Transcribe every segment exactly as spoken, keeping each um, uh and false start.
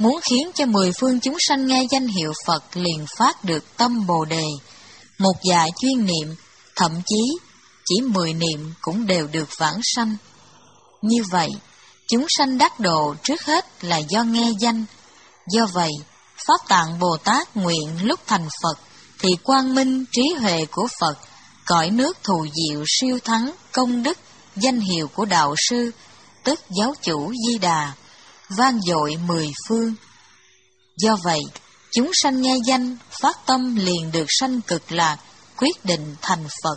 muốn khiến cho mười phương chúng sanh nghe danh hiệu Phật liền phát được tâm Bồ Đề. Một dạ chuyên niệm, thậm chí chỉ mười niệm cũng đều được vãng sanh. Như vậy, chúng sanh đắc độ trước hết là do nghe danh. Do vậy, Pháp Tạng Bồ Tát nguyện lúc thành Phật thì quang minh trí huệ của Phật, cõi nước thù diệu siêu thắng công đức danh hiệu của đạo sư, tức giáo chủ Di Đà, vang dội mười phương. Do vậy, chúng sanh nghe danh, phát tâm liền được sanh cực lạc, quyết định thành Phật.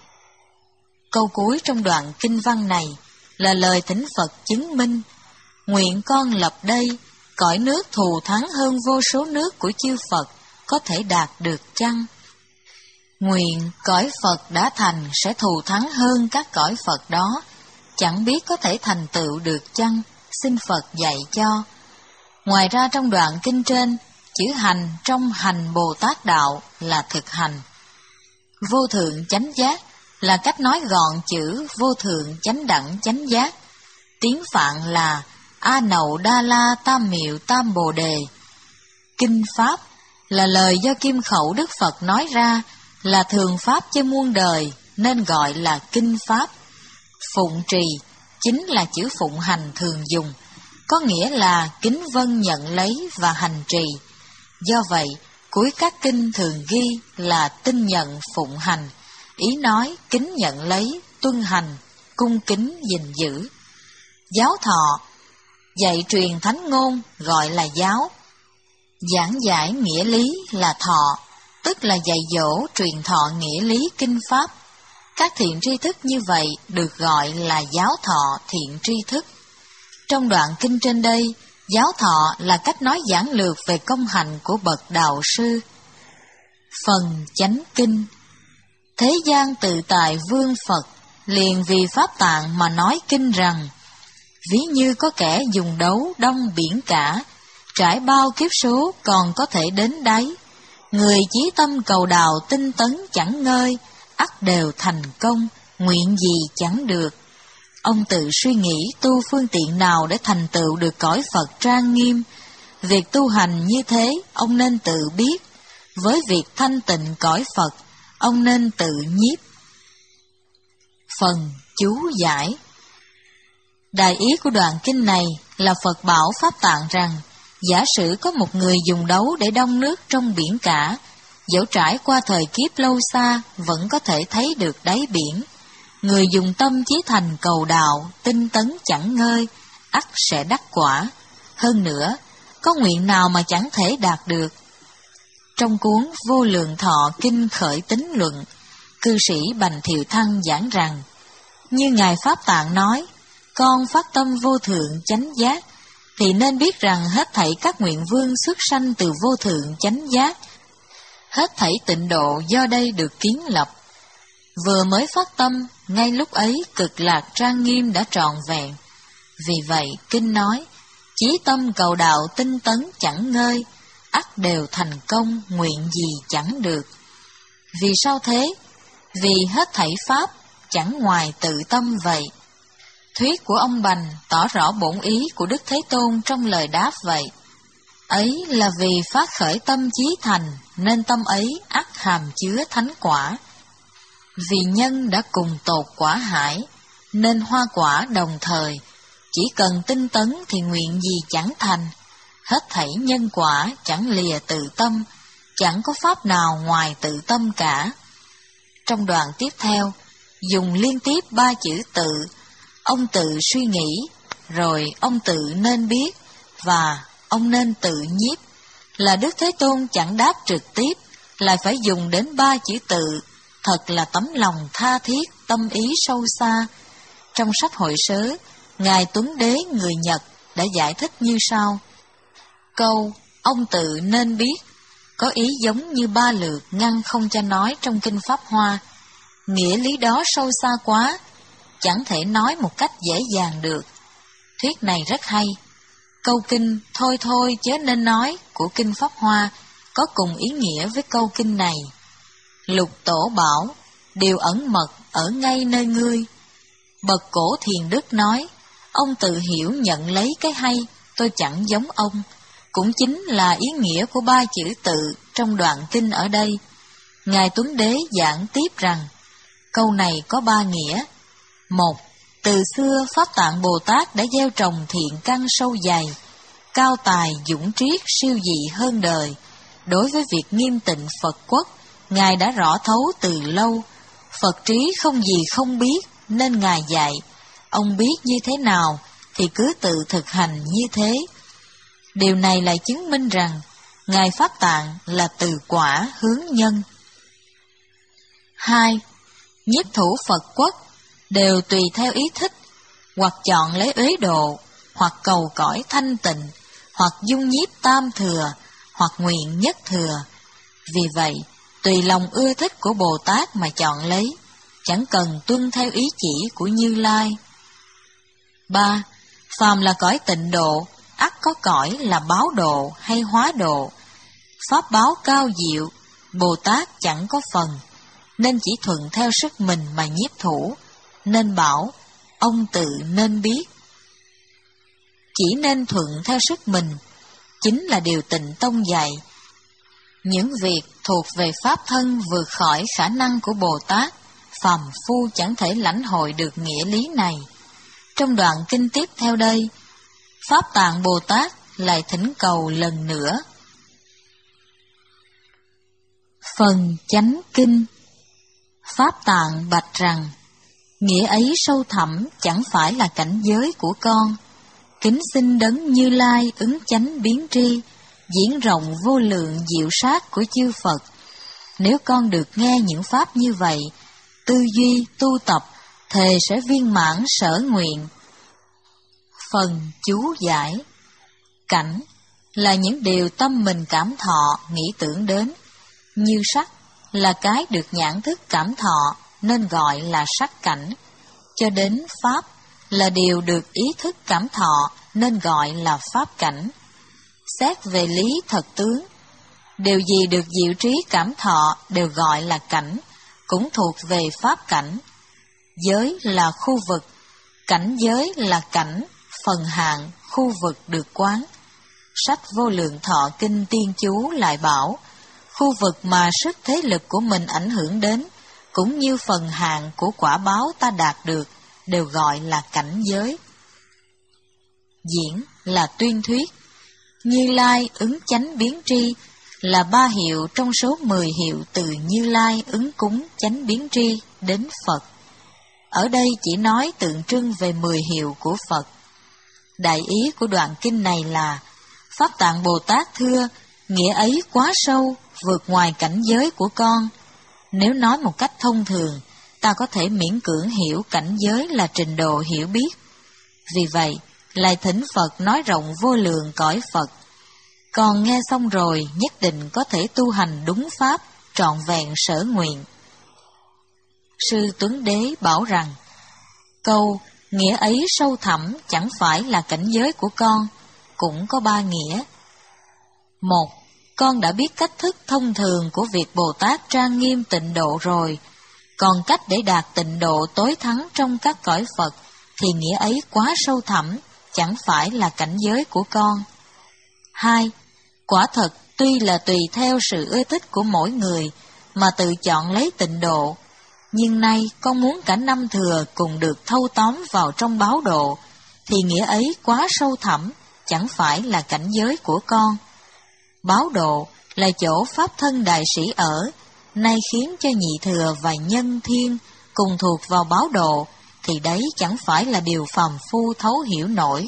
Câu cuối trong đoạn kinh văn này là lời thỉnh Phật chứng minh: nguyện con lập đây, cõi nước thù thắng hơn vô số nước của chư Phật, có thể đạt được chăng? Nguyện cõi Phật đã thành sẽ thù thắng hơn các cõi Phật đó, chẳng biết có thể thành tựu được chăng? Xin Phật dạy cho. Ngoài ra trong đoạn kinh trên, chữ hành trong hành Bồ Tát Đạo là thực hành. Vô thượng chánh giác là cách nói gọn chữ vô thượng chánh đẳng chánh giác. Tiếng Phạn là A Nậu Đa La Tam Miệu Tam Bồ Đề. Kinh Pháp là lời do kim khẩu Đức Phật nói ra, là thường Pháp cho muôn đời, nên gọi là Kinh Pháp. Phụng trì chính là chữ phụng hành thường dùng, có nghĩa là kính vâng nhận lấy và hành trì. Do vậy, cuối các kinh thường ghi là tin nhận phụng hành, ý nói kính nhận lấy, tuân hành, cung kính gìn giữ. Giáo thọ, dạy truyền thánh ngôn gọi là giáo. Giảng giải nghĩa lý là thọ, tức là dạy dỗ truyền thọ nghĩa lý kinh pháp. Các thiện tri thức như vậy được gọi là giáo thọ thiện tri thức. Trong đoạn kinh trên đây, giáo thọ là cách nói giản lược về công hạnh của bậc đạo sư. Phần chánh kinh. Thế gian tự tại vương Phật, liền vì Pháp Tạng mà nói kinh rằng: ví như có kẻ dùng đấu đông biển cả, trải bao kiếp số còn có thể đến đáy. Người chí tâm cầu đào tinh tấn chẳng ngơi, ắt đều thành công, nguyện gì chẳng được. Ông tự suy nghĩ tu phương tiện nào để thành tựu được cõi Phật trang nghiêm. Việc tu hành như thế, ông nên tự biết. Với việc thanh tịnh cõi Phật, ông nên tự nhiếp. Phần chú giải. Đại ý của đoạn kinh này là Phật bảo Pháp Tạng rằng, giả sử có một người dùng đấu để đong nước trong biển cả, dẫu trải qua thời kiếp lâu xa, vẫn có thể thấy được đáy biển. Người dùng tâm chí thành cầu đạo, tinh tấn chẳng ngơi, ắt sẽ đắc quả. Hơn nữa, có nguyện nào mà chẳng thể đạt được. Trong cuốn Vô Lượng Thọ Kinh Khởi Tín Luận, cư sĩ Bành Thiệu Thăng giảng rằng, như Ngài Pháp Tạng nói, con phát tâm vô thượng chánh giác, thì nên biết rằng hết thảy các nguyện vương xuất sanh từ vô thượng chánh giác, hết thảy tịnh độ do đây được kiến lập. Vừa mới phát tâm, ngay lúc ấy cực lạc trang nghiêm đã trọn vẹn. Vì vậy, kinh nói, chí tâm cầu đạo tinh tấn chẳng ngơi, ắt đều thành công, nguyện gì chẳng được. Vì sao thế? Vì hết thảy pháp chẳng ngoài tự tâm vậy. Thuyết của ông Bành tỏ rõ bổn ý của Đức Thế Tôn trong lời đáp vậy. Ấy là vì phát khởi tâm chí thành, nên tâm ấy ắt hàm chứa thánh quả. Vì nhân đã cùng tột quả hải, nên hoa quả đồng thời. Chỉ cần tinh tấn thì nguyện gì chẳng thành. Hết thảy nhân quả chẳng lìa tự tâm, chẳng có pháp nào ngoài tự tâm cả. Trong đoạn tiếp theo, dùng liên tiếp ba chữ tự, ông tự suy nghĩ, rồi ông tự nên biết, và ông nên tự nhiếp, là Đức Thế Tôn chẳng đáp trực tiếp, lại phải dùng đến ba chữ tự, thật là tấm lòng tha thiết, tâm ý sâu xa. Trong sách Hội Sớ, Ngài Tuấn Đế người Nhật đã giải thích như sau. Câu ông tự nên biết có ý giống như ba lượt ngăn không cho nói trong kinh Pháp Hoa. Nghĩa lý đó sâu xa quá, chẳng thể nói một cách dễ dàng được. Thuyết này rất hay. Câu kinh thôi thôi chớ nên nói của kinh Pháp Hoa có cùng ý nghĩa với câu kinh này. Lục Tổ bảo, điều ẩn mật ở ngay nơi ngươi. Bậc cổ Thiền Đức nói, ông tự hiểu nhận lấy cái hay, tôi chẳng giống ông. cũng chính là ý nghĩa của ba chữ tự trong đoạn kinh ở đây. Ngài Tuấn Đế giảng tiếp rằng, câu này có ba nghĩa. Một, từ xưa Pháp Tạng Bồ Tát đã gieo trồng thiện căn sâu dày, cao tài, dũng triết, siêu dị hơn đời. Đối với việc nghiêm tịnh Phật quốc, Ngài đã rõ thấu từ lâu. Phật trí không gì không biết, nên Ngài dạy. Ông biết như thế nào, thì cứ tự thực hành như thế. Điều này lại chứng minh rằng, Ngài Pháp Tạng là từ quả hướng nhân. Hai, nhiếp thủ Phật quốc đều tùy theo ý thích, hoặc chọn lấy uế độ, hoặc cầu cõi thanh tịnh, hoặc dung nhiếp tam thừa, hoặc nguyện nhất thừa. Vì vậy, tùy lòng ưa thích của Bồ Tát mà chọn lấy, chẳng cần tuân theo ý chỉ của Như Lai. Ba, phàm là cõi tịnh độ, ắt có cõi là báo độ hay hóa độ. Pháp báo cao diệu, Bồ Tát chẳng có phần, nên chỉ thuận theo sức mình mà nhiếp thủ, nên bảo, ông tự nên biết. Chỉ nên thuận theo sức mình, chính là điều Tịnh Tông dạy. Những việc thuộc về pháp thân vượt khỏi khả năng của Bồ Tát, phàm phu chẳng thể lãnh hội được nghĩa lý này. Trong đoạn kinh tiếp theo đây, Pháp Tạng Bồ Tát lại thỉnh cầu lần nữa. Phần chánh kinh. Pháp Tạng bạch rằng, nghĩa ấy sâu thẳm chẳng phải là cảnh giới của con. Kính xin Đấng Như Lai ứng chánh biến tri, diễn rộng vô lượng diệu sát của chư Phật. Nếu con được nghe những pháp như vậy, tư duy, tu tập, thề sẽ viên mãn sở nguyện. Phần chú giải. Cảnh là những điều tâm mình cảm thọ, nghĩ tưởng đến. Như sắc là cái được nhãn thức cảm thọ, nên gọi là sắc cảnh. Cho đến pháp là điều được ý thức cảm thọ, nên gọi là pháp cảnh. Xét về lý thật tướng, điều gì được diệu trí cảm thọ đều gọi là cảnh, cũng thuộc về pháp cảnh. Giới là khu vực, cảnh giới là cảnh, phần hạn, khu vực được quán. Sách Vô Lượng Thọ Kinh Tiên Chú lại bảo, khu vực mà sức thế lực của mình ảnh hưởng đến, cũng như phần hạn của quả báo ta đạt được, đều gọi là cảnh giới. Diễn là tuyên thuyết. Như Lai ứng chánh biến tri là ba hiệu trong số mười hiệu từ Như Lai ứng cúng chánh biến tri đến Phật. Ở đây chỉ nói tượng trưng về mười hiệu của Phật. Đại ý của đoạn kinh này là, Pháp Tạng Bồ Tát thưa, nghĩa ấy quá sâu, vượt ngoài cảnh giới của con. Nếu nói một cách thông thường, ta có thể miễn cưỡng hiểu cảnh giới là trình độ hiểu biết. Vì vậy, lại thỉnh Phật nói rộng vô lượng cõi Phật. Còn nghe xong rồi, nhất định có thể tu hành đúng pháp, trọn vẹn sở nguyện. Sư Tuấn Đế bảo rằng, câu nghĩa ấy sâu thẳm chẳng phải là cảnh giới của con, cũng có ba nghĩa. Một, con đã biết cách thức thông thường của việc Bồ Tát trang nghiêm tịnh độ rồi, còn cách để đạt tịnh độ tối thắng trong các cõi Phật, thì nghĩa ấy quá sâu thẳm, chẳng phải là cảnh giới của con. Hai, quả thật tuy là tùy theo sự ưa thích của mỗi người mà tự chọn lấy tịnh độ, nhưng nay con muốn cả năm thừa cùng được thâu tóm vào trong báo độ, thì nghĩa ấy quá sâu thẳm, chẳng phải là cảnh giới của con. Báo độ là chỗ Pháp thân đại sĩ ở, nay khiến cho nhị thừa và nhân thiên cùng thuộc vào báo độ, thì đấy chẳng phải là điều phàm phu thấu hiểu nổi.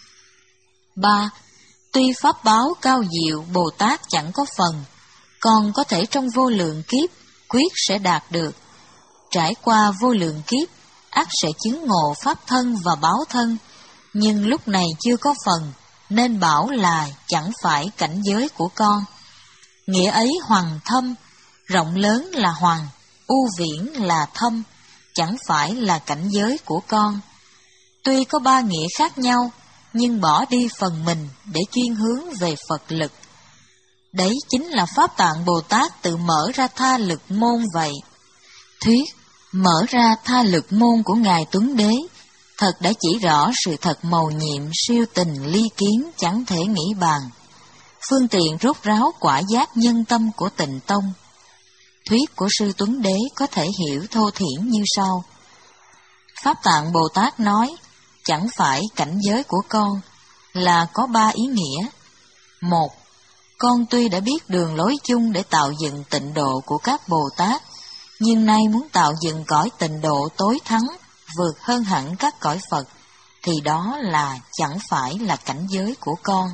Ba, tuy pháp báo cao diệu Bồ Tát chẳng có phần, còn có thể trong vô lượng kiếp quyết sẽ đạt được. Trải qua vô lượng kiếp, ắt sẽ chứng ngộ pháp thân và báo thân, nhưng lúc này chưa có phần, nên bảo là chẳng phải cảnh giới của con. Nghĩa ấy hoằng thâm, rộng lớn là hoằng, u viễn là thâm, chẳng phải là cảnh giới của con. Tuy có ba nghĩa khác nhau, nhưng bỏ đi phần mình để chuyên hướng về Phật lực. Đấy chính là Pháp Tạng Bồ Tát tự mở ra tha lực môn vậy. Thuyết mở ra tha lực môn của Ngài Tuấn Đế thật đã chỉ rõ sự thật mầu nhiệm siêu tình ly kiến chẳng thể nghĩ bàn. phương tiện rốt ráo quả giác nhân tâm của Tịnh Tông. Thuyết của Sư Tuấn Đế có thể hiểu thô thiển như sau. Pháp Tạng Bồ Tát nói, chẳng phải cảnh giới của con, là có ba ý nghĩa. Một, con tuy đã biết đường lối chung để tạo dựng tịnh độ của các Bồ Tát, nhưng nay muốn tạo dựng cõi tịnh độ tối thắng, vượt hơn hẳn các cõi Phật, thì đó là chẳng phải là cảnh giới của con.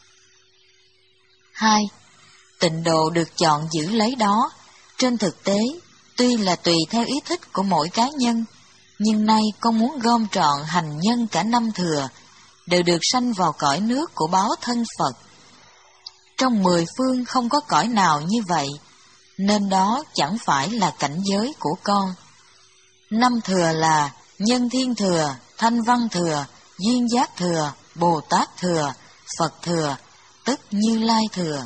Hai, tịnh độ được chọn giữ lấy đó, trên thực tế, tuy là tùy theo ý thích của mỗi cá nhân, nhưng nay con muốn gom trọn hành nhân cả năm thừa, đều được sanh vào cõi nước của báo thân Phật. Trong mười phương không có cõi nào như vậy, nên đó chẳng phải là cảnh giới của con. Năm thừa là nhân thiên thừa, thanh văn thừa, duyên giác thừa, Bồ Tát thừa, Phật thừa, tức Như Lai thừa.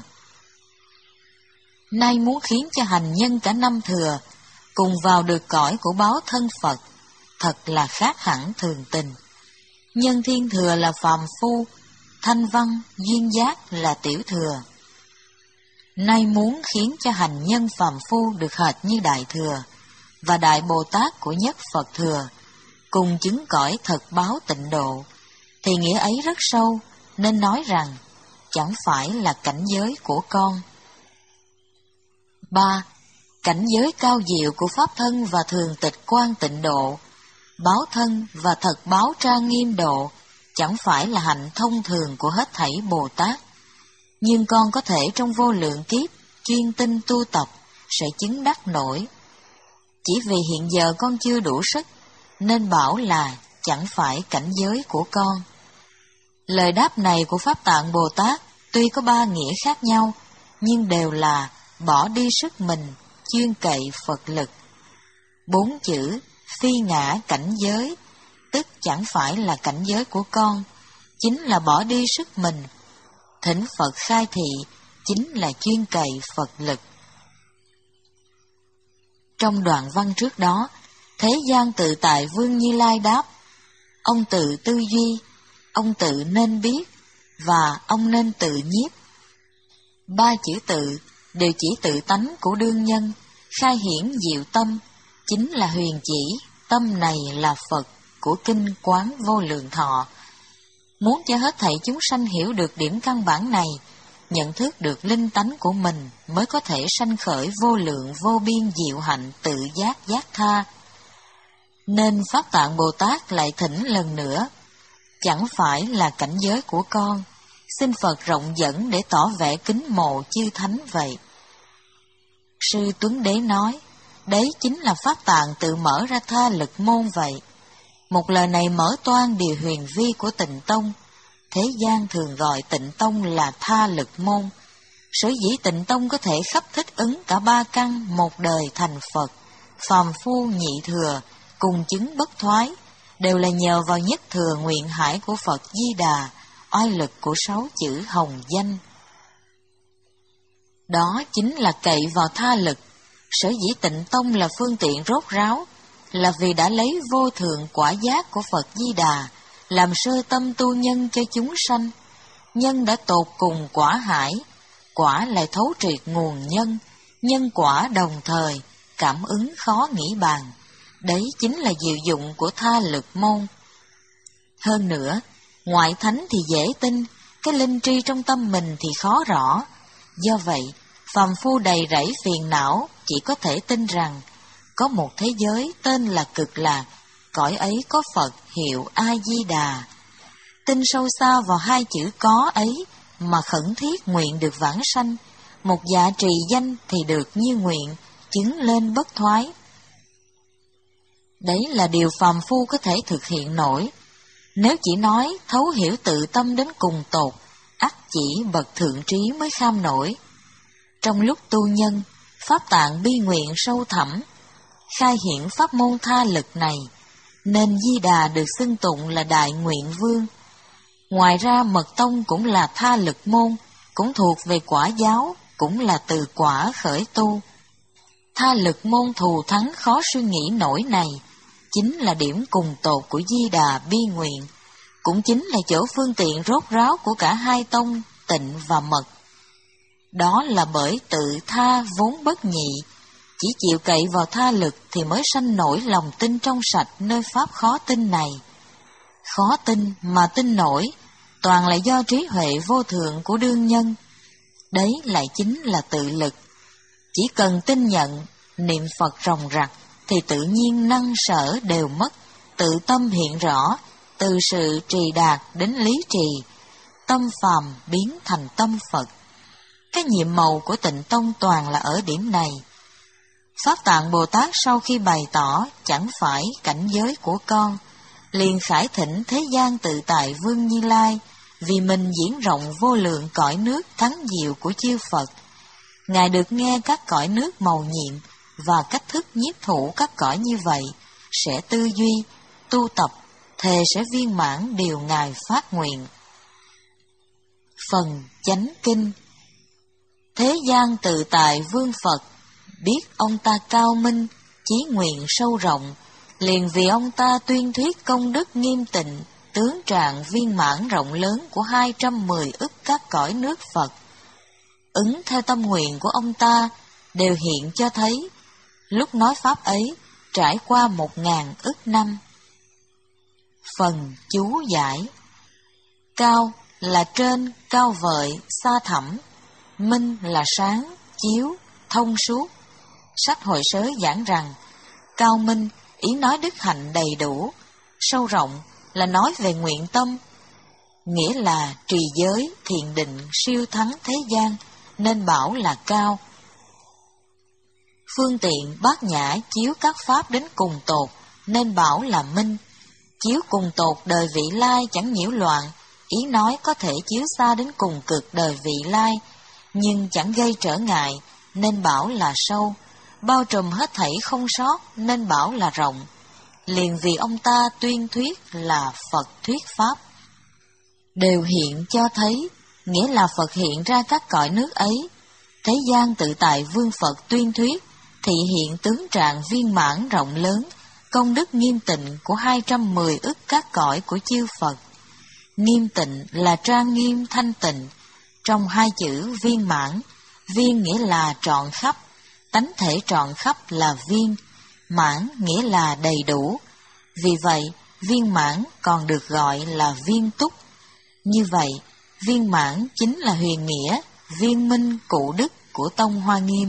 Nay muốn khiến cho hành nhân cả năm thừa cùng vào được cõi của báo thân Phật, thật là khác hẳn thường tình. Nhân thiên thừa là phàm phu, thanh văn, duyên giác là tiểu thừa. Nay muốn khiến cho hành nhân phàm phu được hệt như Đại Thừa và Đại Bồ Tát của nhất Phật thừa, cùng chứng cõi thật báo tịnh độ, thì nghĩa ấy rất sâu, nên nói rằng chẳng phải là cảnh giới của con. Ba, cảnh giới cao diệu của Pháp thân và thường tịch quan tịnh độ, báo thân và thật báo trang nghiêm độ, chẳng phải là hạnh thông thường của hết thảy Bồ Tát. Nhưng con có thể trong vô lượng kiếp, chuyên tinh tu tập, sẽ chứng đắc nổi. Chỉ vì hiện giờ con chưa đủ sức, nên bảo là chẳng phải cảnh giới của con. Lời đáp này của Pháp Tạng Bồ Tát tuy có ba nghĩa khác nhau, nhưng đều là bỏ đi sức mình, chuyên cậy Phật lực. Bốn chữ phi ngã cảnh giới, tức chẳng phải là cảnh giới của con, chính là bỏ đi sức mình. Thỉnh Phật khai thị, chính là chuyên cậy Phật lực. Trong đoạn văn trước đó, Thế gian tự tại Vương Như Lai đáp, ông tự tư duy, ông tự nên biết, và ông nên tự nhiếp. Ba chữ tự đều chỉ tự tánh của đương nhân, khai hiển diệu tâm, chính là huyền chỉ, tâm này là Phật của Kinh Quán Vô Lượng Thọ. Muốn cho hết thảy chúng sanh hiểu được điểm căn bản này, nhận thức được linh tánh của mình, mới có thể sanh khởi vô lượng vô biên diệu hạnh tự giác giác tha. Nên Pháp Tạng Bồ Tát lại thỉnh lần nữa, chẳng phải là cảnh giới của con, xin Phật rộng dẫn để tỏ vẻ kính mộ chư thánh vậy. Sư Tuấn Đế nói, đấy chính là Pháp Tạng tự mở ra tha lực môn vậy. Một lời này mở toan điều huyền vi của Tịnh Tông. Thế gian thường gọi Tịnh Tông là tha lực môn. Sở dĩ Tịnh Tông có thể khắp thích ứng cả ba căn một đời thành Phật, phàm phu nhị thừa, cùng chứng bất thoái, đều là nhờ vào nhất thừa nguyện hải của Phật Di Đà, oai lực của sáu chữ hồng danh. Đó chính là cậy vào tha lực. Sở dĩ Tịnh Tông là phương tiện rốt ráo, là vì đã lấy vô thượng quả giác của Phật Di Đà làm sơ tâm tu nhân cho chúng sanh. Nhân đã tột cùng quả hải, quả lại thấu triệt nguồn nhân, nhân quả đồng thời, cảm ứng khó nghĩ bàn. Đấy chính là diệu dụng của tha lực môn. Hơn nữa, ngoại thánh thì dễ tin, cái linh tri trong tâm mình thì khó rõ. Do vậy, phàm phu đầy rẫy phiền não chỉ có thể tin rằng có một thế giới tên là Cực Lạc, cõi ấy có Phật hiệu A-di-đà. Tin sâu xa vào hai chữ có ấy mà khẩn thiết nguyện được vãng sanh, một dạ trì danh thì được như nguyện, chứng lên bất thoái. Đấy là điều phàm phu có thể thực hiện nổi. Nếu chỉ nói thấu hiểu tự tâm đến cùng tột, ắt chỉ bậc thượng trí mới kham nổi. Trong lúc tu nhân, Pháp Tạng bi nguyện sâu thẳm, khai hiển pháp môn tha lực này, nên Di Đà được xưng tụng là Đại Nguyện Vương. Ngoài ra Mật Tông cũng là tha lực môn, cũng thuộc về quả giáo, cũng là từ quả khởi tu. Tha lực môn thù thắng khó suy nghĩ nổi này, chính là điểm cùng tột của Di Đà bi nguyện, cũng chính là chỗ phương tiện rốt ráo của cả hai tông, Tịnh và Mật. Đó là bởi tự tha vốn bất nhị, chỉ chịu cậy vào tha lực thì mới sanh nổi lòng tin trong sạch nơi pháp khó tin này. Khó tin mà tin nổi, toàn là do trí huệ vô thượng của đương nhân. Đấy lại chính là tự lực. Chỉ cần tin nhận, niệm Phật ròng rặc, thì tự nhiên năng sở đều mất, tự tâm hiện rõ, từ sự trì đạt đến lý trì, tâm phàm biến thành tâm Phật. Cái nhiệm màu của Tịnh Tông toàn là ở điểm này. Pháp Tạng Bồ Tát sau khi bày tỏ chẳng phải cảnh giới của con, liền khải thỉnh thế gian tự tại Vương Như Lai, vì mình diễn rộng vô lượng cõi nước thắng diệu của chư Phật. Ngài được nghe các cõi nước màu nhiệm và cách thức nhiếp thủ các cõi như vậy, sẽ tư duy, tu tập, thề sẽ viên mãn điều Ngài phát nguyện. Phần Chánh Kinh. Thế gian tự tại Vương Phật, biết ông ta cao minh, chí nguyện sâu rộng, liền vì ông ta tuyên thuyết công đức nghiêm tịnh, tướng trạng viên mãn rộng lớn của hai trăm mười ức các cõi nước Phật. Ứng theo tâm nguyện của ông ta, đều hiện cho thấy, lúc nói pháp ấy, trải qua một ngàn ức năm. Phần chú giải. Cao là trên, cao vợi, xa thẳm. Minh là sáng, chiếu, thông suốt. Sách Hội Sớ giảng rằng, cao minh, ý nói đức hạnh đầy đủ, sâu rộng là nói về nguyện tâm, nghĩa là trì giới, thiền định, siêu thắng thế gian, nên bảo là cao. Phương tiện bát nhã chiếu các pháp đến cùng tột, nên bảo là minh. Chiếu cùng tột đời vị lai chẳng nhiễu loạn, ý nói có thể chiếu xa đến cùng cực đời vị lai, nhưng chẳng gây trở ngại, nên bảo là sâu. Bao trùm hết thảy không sót, nên bảo là rộng. Liền vì ông ta tuyên thuyết là Phật thuyết pháp. Đều hiện cho thấy, nghĩa là Phật hiện ra các cõi nước ấy. Thế gian tự tại Vương Phật tuyên thuyết, thị hiện tướng trạng viên mãn rộng lớn, công đức nghiêm tịnh của hai trăm mười ức các cõi của chư Phật. Nghiêm tịnh là trang nghiêm thanh tịnh, trong hai chữ viên mãn, viên nghĩa là trọn khắp, tánh thể trọn khắp là viên, mãn nghĩa là đầy đủ. Vì vậy, viên mãn còn được gọi là viên túc. Như vậy, viên mãn chính là huyền nghĩa, viên minh cụ đức của Tông Hoa Nghiêm.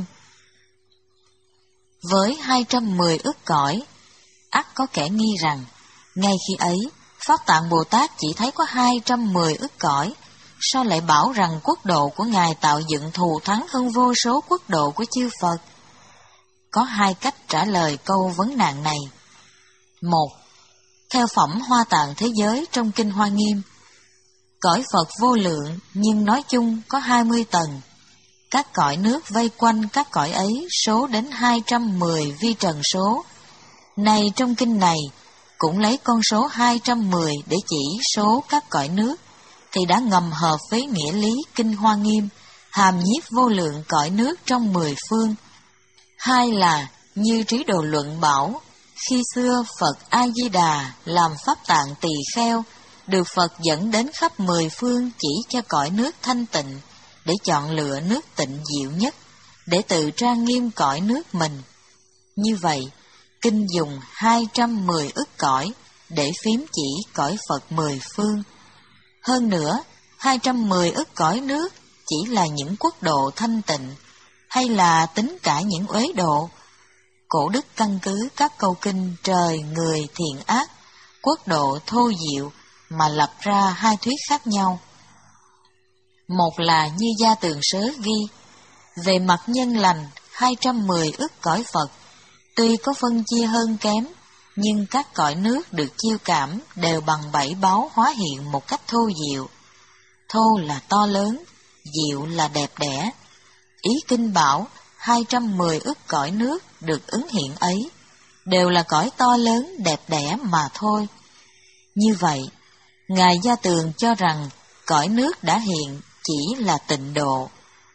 Với hai trăm mười ức cõi, ắt có kẻ nghi rằng, ngay khi ấy, Pháp Tạng Bồ Tát chỉ thấy có hai trăm mười ức cõi, sao lại bảo rằng quốc độ của Ngài tạo dựng thù thắng hơn vô số quốc độ của chư Phật? Có hai cách trả lời câu vấn nạn này. Một, theo phẩm Hoa Tạng Thế Giới trong Kinh Hoa Nghiêm, cõi Phật vô lượng nhưng nói chung có hai mươi tầng. Các cõi nước vây quanh các cõi ấy số đến hai trăm mười vi trần số. Này trong kinh này, cũng lấy con số hai trăm mười để chỉ số các cõi nước, thì đã ngầm hợp với nghĩa lý Kinh Hoa Nghiêm, hàm nhiếp vô lượng cõi nước trong mười phương. Hai là, như Trí Đồ Luận bảo, khi xưa Phật A-di-đà làm pháp tạng tỳ kheo, được Phật dẫn đến khắp mười phương chỉ cho cõi nước thanh tịnh, để chọn lựa nước tịnh diệu nhất, để tự trang nghiêm cõi nước mình. Như vậy, kinh dùng hai trăm mười ức cõi để phím chỉ cõi Phật mười phương. Hơn nữa, hai trăm mười ức cõi nước chỉ là những quốc độ thanh tịnh, hay là tính cả những uế độ. Cổ đức căn cứ các câu kinh trời, người, thiện ác, quốc độ thô diệu mà lập ra hai thuyết khác nhau. Một là như Gia Tường Sớ ghi, về mặt nhân lành, hai trăm mười ức cõi Phật, tuy có phân chia hơn kém, nhưng các cõi nước được chiêu cảm đều bằng bảy báu hóa hiện một cách thô diệu. Thô là to lớn, diệu là đẹp đẽ. Ý kinh bảo, hai trăm mười ức cõi nước được ứng hiện ấy, đều là cõi to lớn, đẹp đẽ mà thôi. Như vậy, Ngài Gia Tường cho rằng cõi nước đã hiện chỉ là tịnh độ.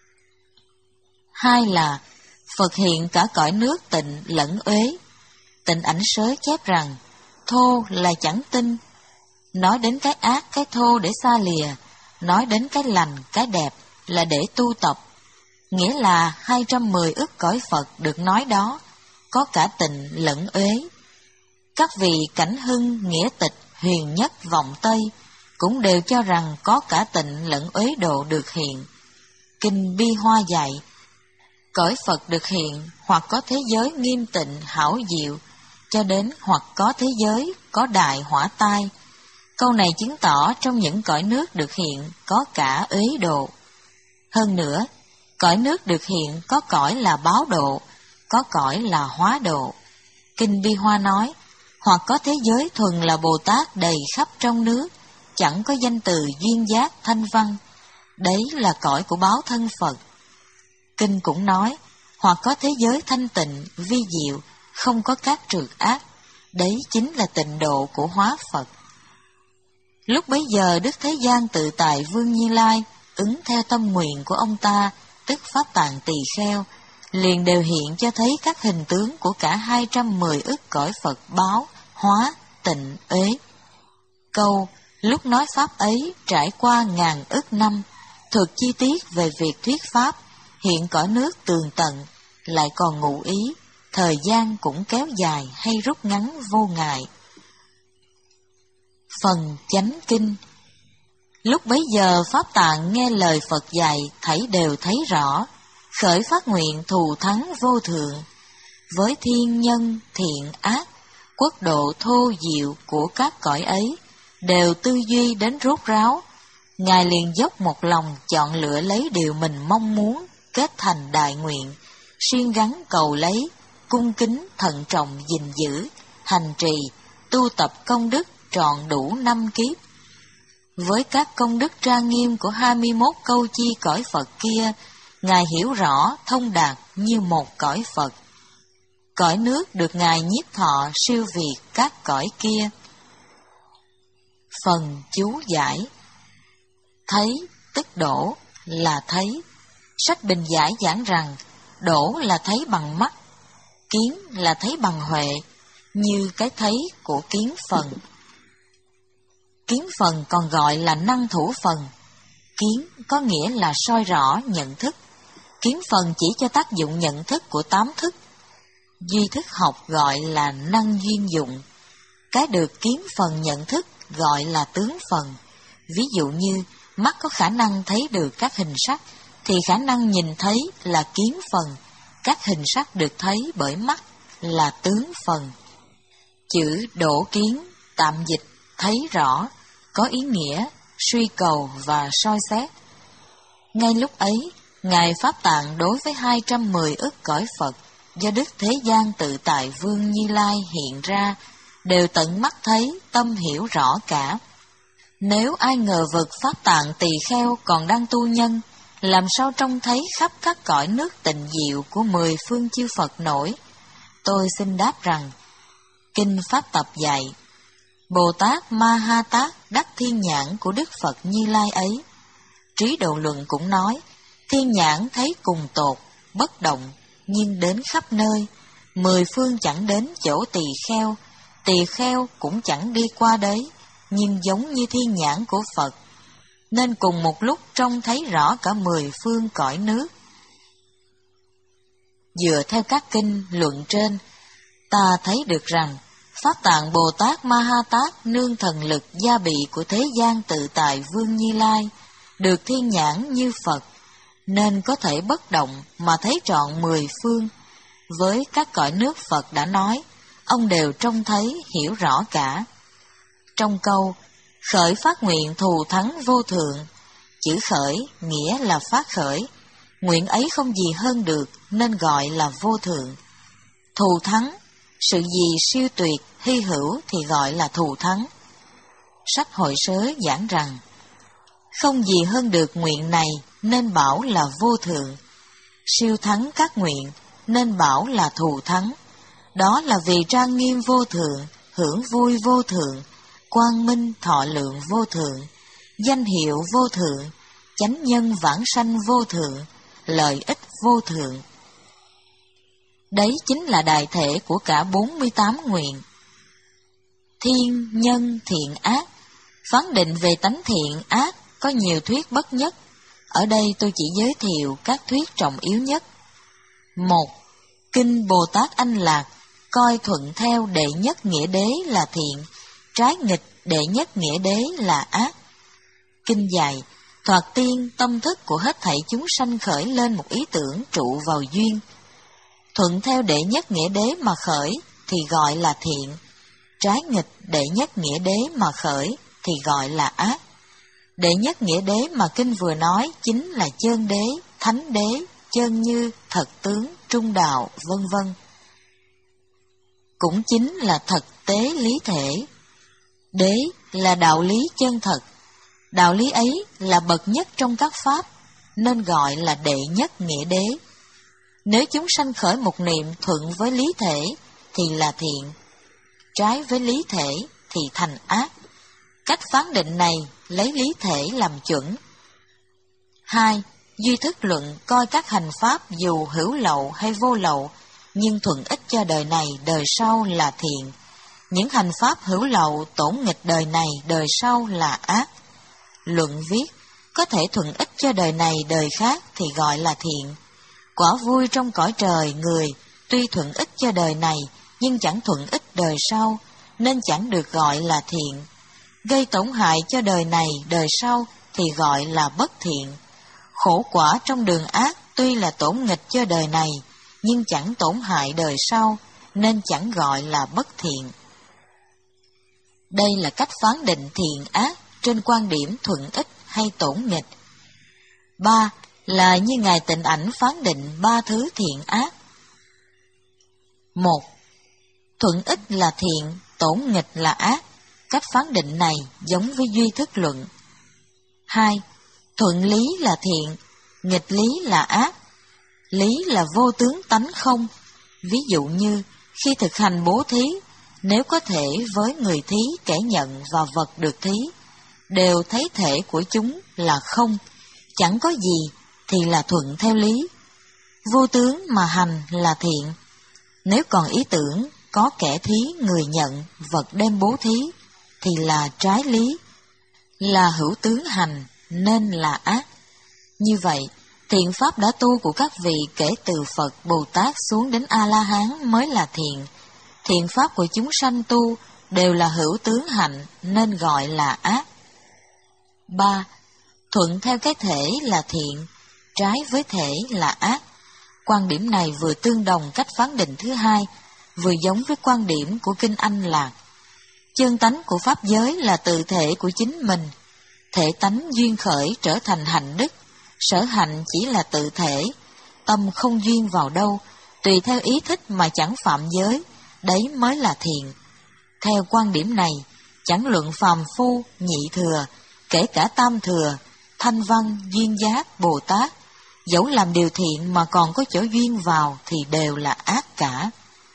Hai là, Phật hiện cả cõi nước tịnh lẫn uế. Tịnh Ảnh Sớ chép rằng, thô là chẳng tinh. Nói đến cái ác, cái thô để xa lìa, nói đến cái lành, cái đẹp là để tu tập. nghĩa là hai trăm mười ức cõi Phật được nói đó, có cả tịnh lẫn uế. Các vị Cảnh Hưng, Nghĩa Tịch, Huyền Nhất, Vọng Tây cũng đều cho rằng có cả tịnh lẫn uế độ được hiện. Kinh Bi Hoa dạy, cõi Phật được hiện hoặc có thế giới nghiêm tịnh hảo diệu, cho đến hoặc có thế giới có đại hỏa tai. Câu này chứng tỏ trong những cõi nước được hiện có cả uế độ. Hơn nữa, cõi nước được hiện có cõi là báo độ, có cõi là hóa độ. Kinh Bi Hoa nói, hoặc có thế giới thuần là Bồ Tát đầy khắp trong nước, chẳng có danh từ duyên giác thanh văn, đấy là cõi của báo thân Phật. Kinh cũng nói, hoặc có thế giới thanh tịnh, vi diệu, không có các trượt ác, đấy chính là tịnh độ của hóa Phật. Lúc bấy giờ Đức Thế Gian Tự Tại Vương Như Lai ứng theo tâm nguyện của ông ta, tức Pháp Tạng Tỳ Kheo, liền đều hiện cho thấy các hình tướng của cả hai trăm mười ức cõi Phật báo, hóa, tịnh, uế. Câu lúc nói Pháp ấy trải qua ngàn ức năm, thuật chi tiết về việc thuyết Pháp, hiện cõi nước tường tận, lại còn ngụ ý, thời gian cũng kéo dài hay rút ngắn vô ngại. Phần Chánh Kinh. Lúc bấy giờ Pháp Tạng nghe lời Phật dạy, thảy đều thấy rõ, khởi phát nguyện thù thắng vô thượng, với thiên nhân thiện ác, quốc độ thô diệu của các cõi ấy, đều tư duy đến rốt ráo. Ngài liền dốc một lòng chọn lựa lấy điều mình mong muốn, kết thành đại nguyện, siêng gắng cầu lấy, cung kính thận trọng gìn giữ, hành trì, tu tập công đức trọn đủ năm kiếp. Với các công đức trang nghiêm của hai mươi mốt câu chi cõi Phật kia, Ngài hiểu rõ thông đạt như một cõi Phật. Cõi nước được Ngài nhiếp thọ siêu việt các cõi kia. Phần chú giải. Thấy tức đổ là thấy. Sách Bình Giải giảng rằng đổ là thấy bằng mắt, kiến là thấy bằng huệ, như cái thấy của kiến phần. Kiến phần còn gọi là năng thủ phần. Kiến có nghĩa là soi rõ nhận thức. Kiến phần chỉ cho tác dụng nhận thức của tám thức. Duy thức học gọi là năng duyên dụng. Cái được kiến phần nhận thức gọi là tướng phần. Ví dụ như mắt có khả năng thấy được các hình sắc, thì khả năng nhìn thấy là kiến phần. Các hình sắc được thấy bởi mắt là tướng phần. Chữ đổ kiến tạm dịch thấy rõ, có ý nghĩa suy cầu và soi xét. Ngay lúc ấy, Ngài Pháp Tạng đối với hai trăm mười ức cõi Phật do Đức Thế Gian Tự Tại Vương Như Lai hiện ra, đều tận mắt thấy, tâm hiểu rõ cả. Nếu ai ngờ vực Pháp Tạng Tỳ Kheo còn đang tu nhân, làm sao trông thấy khắp các cõi nước tịnh diệu của mười phương chư Phật nổi? Tôi xin đáp rằng, Kinh Pháp Tập dạy, Bồ Tát Ma Ha Tát đắc thiên nhãn của Đức Phật Như Lai ấy. Trí Độ Luận cũng nói, thiên nhãn thấy cùng tột, bất động, nhưng đến khắp nơi, mười phương chẳng đến chỗ tỳ kheo, tỳ kheo cũng chẳng đi qua đấy, nhưng giống như thiên nhãn của Phật, nên cùng một lúc trông thấy rõ cả mười phương cõi nước. Dựa theo các kinh luận trên, ta thấy được rằng, Pháp Tạng Bồ Tát Ma Ha Tát nương thần lực gia bị của Thế Gian Tự Tại Vương Như Lai, được thiên nhãn như Phật, nên có thể bất động mà thấy trọn mười phương. Với các cõi nước Phật đã nói, ông đều trông thấy hiểu rõ cả. Trong câu khởi phát nguyện thù thắng vô thượng, chữ khởi nghĩa là phát khởi, nguyện ấy không gì hơn được nên gọi là vô thượng. Thù thắng, sự gì siêu tuyệt, hy hữu thì gọi là thù thắng. Sách Hội Sớ giảng rằng, không gì hơn được nguyện này nên bảo là vô thượng, siêu thắng các nguyện nên bảo là thù thắng. Đó là vì trang nghiêm vô thượng, hưởng vui vô thượng, quang minh thọ lượng vô thượng, danh hiệu vô thượng, chánh nhân vãng sanh vô thượng, lợi ích vô thượng. Đấy chính là đại thể của cả bốn mươi tám nguyện. Thiên, nhân, thiện, ác, phán định về tánh thiện, ác có nhiều thuyết bất nhất, Ở đây tôi chỉ giới thiệu các thuyết trọng yếu nhất. Một. Kinh Bồ Tát Anh Lạc coi thuận theo đệ nhất nghĩa đế là thiện, trái nghịch đệ nhất nghĩa đế là ác. Kinh dạy, thoạt tiên tâm thức của hết thảy chúng sanh khởi lên một ý tưởng trụ vào duyên. Thuận theo đệ nhất nghĩa đế mà khởi thì gọi là thiện, trái nghịch đệ nhất nghĩa đế mà khởi thì gọi là ác. Đệ nhất nghĩa đế mà kinh vừa nói chính là chân đế, thánh đế, chân như, thật tướng, trung đạo, vân vân. Cũng chính là thực tế lý thể. Đế là đạo lý chân thật. Đạo lý ấy là bậc nhất trong các pháp, nên gọi là đệ nhất nghĩa đế. Nếu chúng sanh khởi một niệm thuận với lý thể thì là thiện, trái với lý thể thì thành ác. Cách phán định này lấy lý thể làm chuẩn. Hai. Duy thức luận coi các hành pháp dù hữu lậu hay vô lậu, nhưng thuận ích cho đời này đời sau là thiện. Những hành pháp hữu lậu tổn nghịch đời này đời sau là ác. Luận viết, có thể thuận ích cho đời này đời khác thì gọi là thiện. Quả vui trong cõi trời người, tuy thuận ích cho đời này, nhưng chẳng thuận ích đời sau, nên chẳng được gọi là thiện. Gây tổn hại cho đời này đời sau thì gọi là bất thiện. Khổ quả trong đường ác tuy là tổn nghịch cho đời này, nhưng chẳng tổn hại đời sau, nên chẳng gọi là bất thiện. Đây là cách phán định thiện ác trên quan điểm thuận ích hay tổn nghịch. Ba. Là như Ngài Tịnh Ảnh phán định ba thứ thiện ác. Một. Thuận ích là thiện, tổn nghịch là ác. Cách phán định này giống với duy thức luận. Hai. Thuận lý là thiện, nghịch lý là ác. Lý là vô tướng tánh không. Ví dụ như khi thực hành bố thí, nếu có thể với người thí, kẻ nhận và vật được thí, đều thấy thể của chúng là không, chẳng có gì thì là thuận theo lý. Vô tướng mà hành là thiện. Nếu còn ý tưởng có kẻ thí, người nhận, vật đem bố thí thì là trái lý, là hữu tướng hành nên là ác. Như vậy, thiện pháp đã tu của các vị kể từ Phật, Bồ Tát xuống đến A-la-hán mới là thiện. Thiện pháp của chúng sanh tu đều là hữu tướng hạnh nên gọi là ác. Ba. Thuận theo cái thể là thiện, trái với thể là ác. Quan điểm này vừa tương đồng cách phán định thứ hai, vừa giống với quan điểm của Kinh Anh Lạc. Chân tánh của pháp giới là tự thể của chính mình. Thể tánh duyên khởi trở thành hạnh đức, sở hạnh chỉ là tự thể. Tâm không duyên vào đâu, tùy theo ý thích mà chẳng phạm giới, đấy mới là thiện. Theo quan điểm này, chẳng luận phàm phu, nhị thừa, kể cả tam thừa, thanh văn, duyên giác, Bồ Tát, dẫu làm điều thiện mà còn có chỗ duyên vào thì đều là ác cả.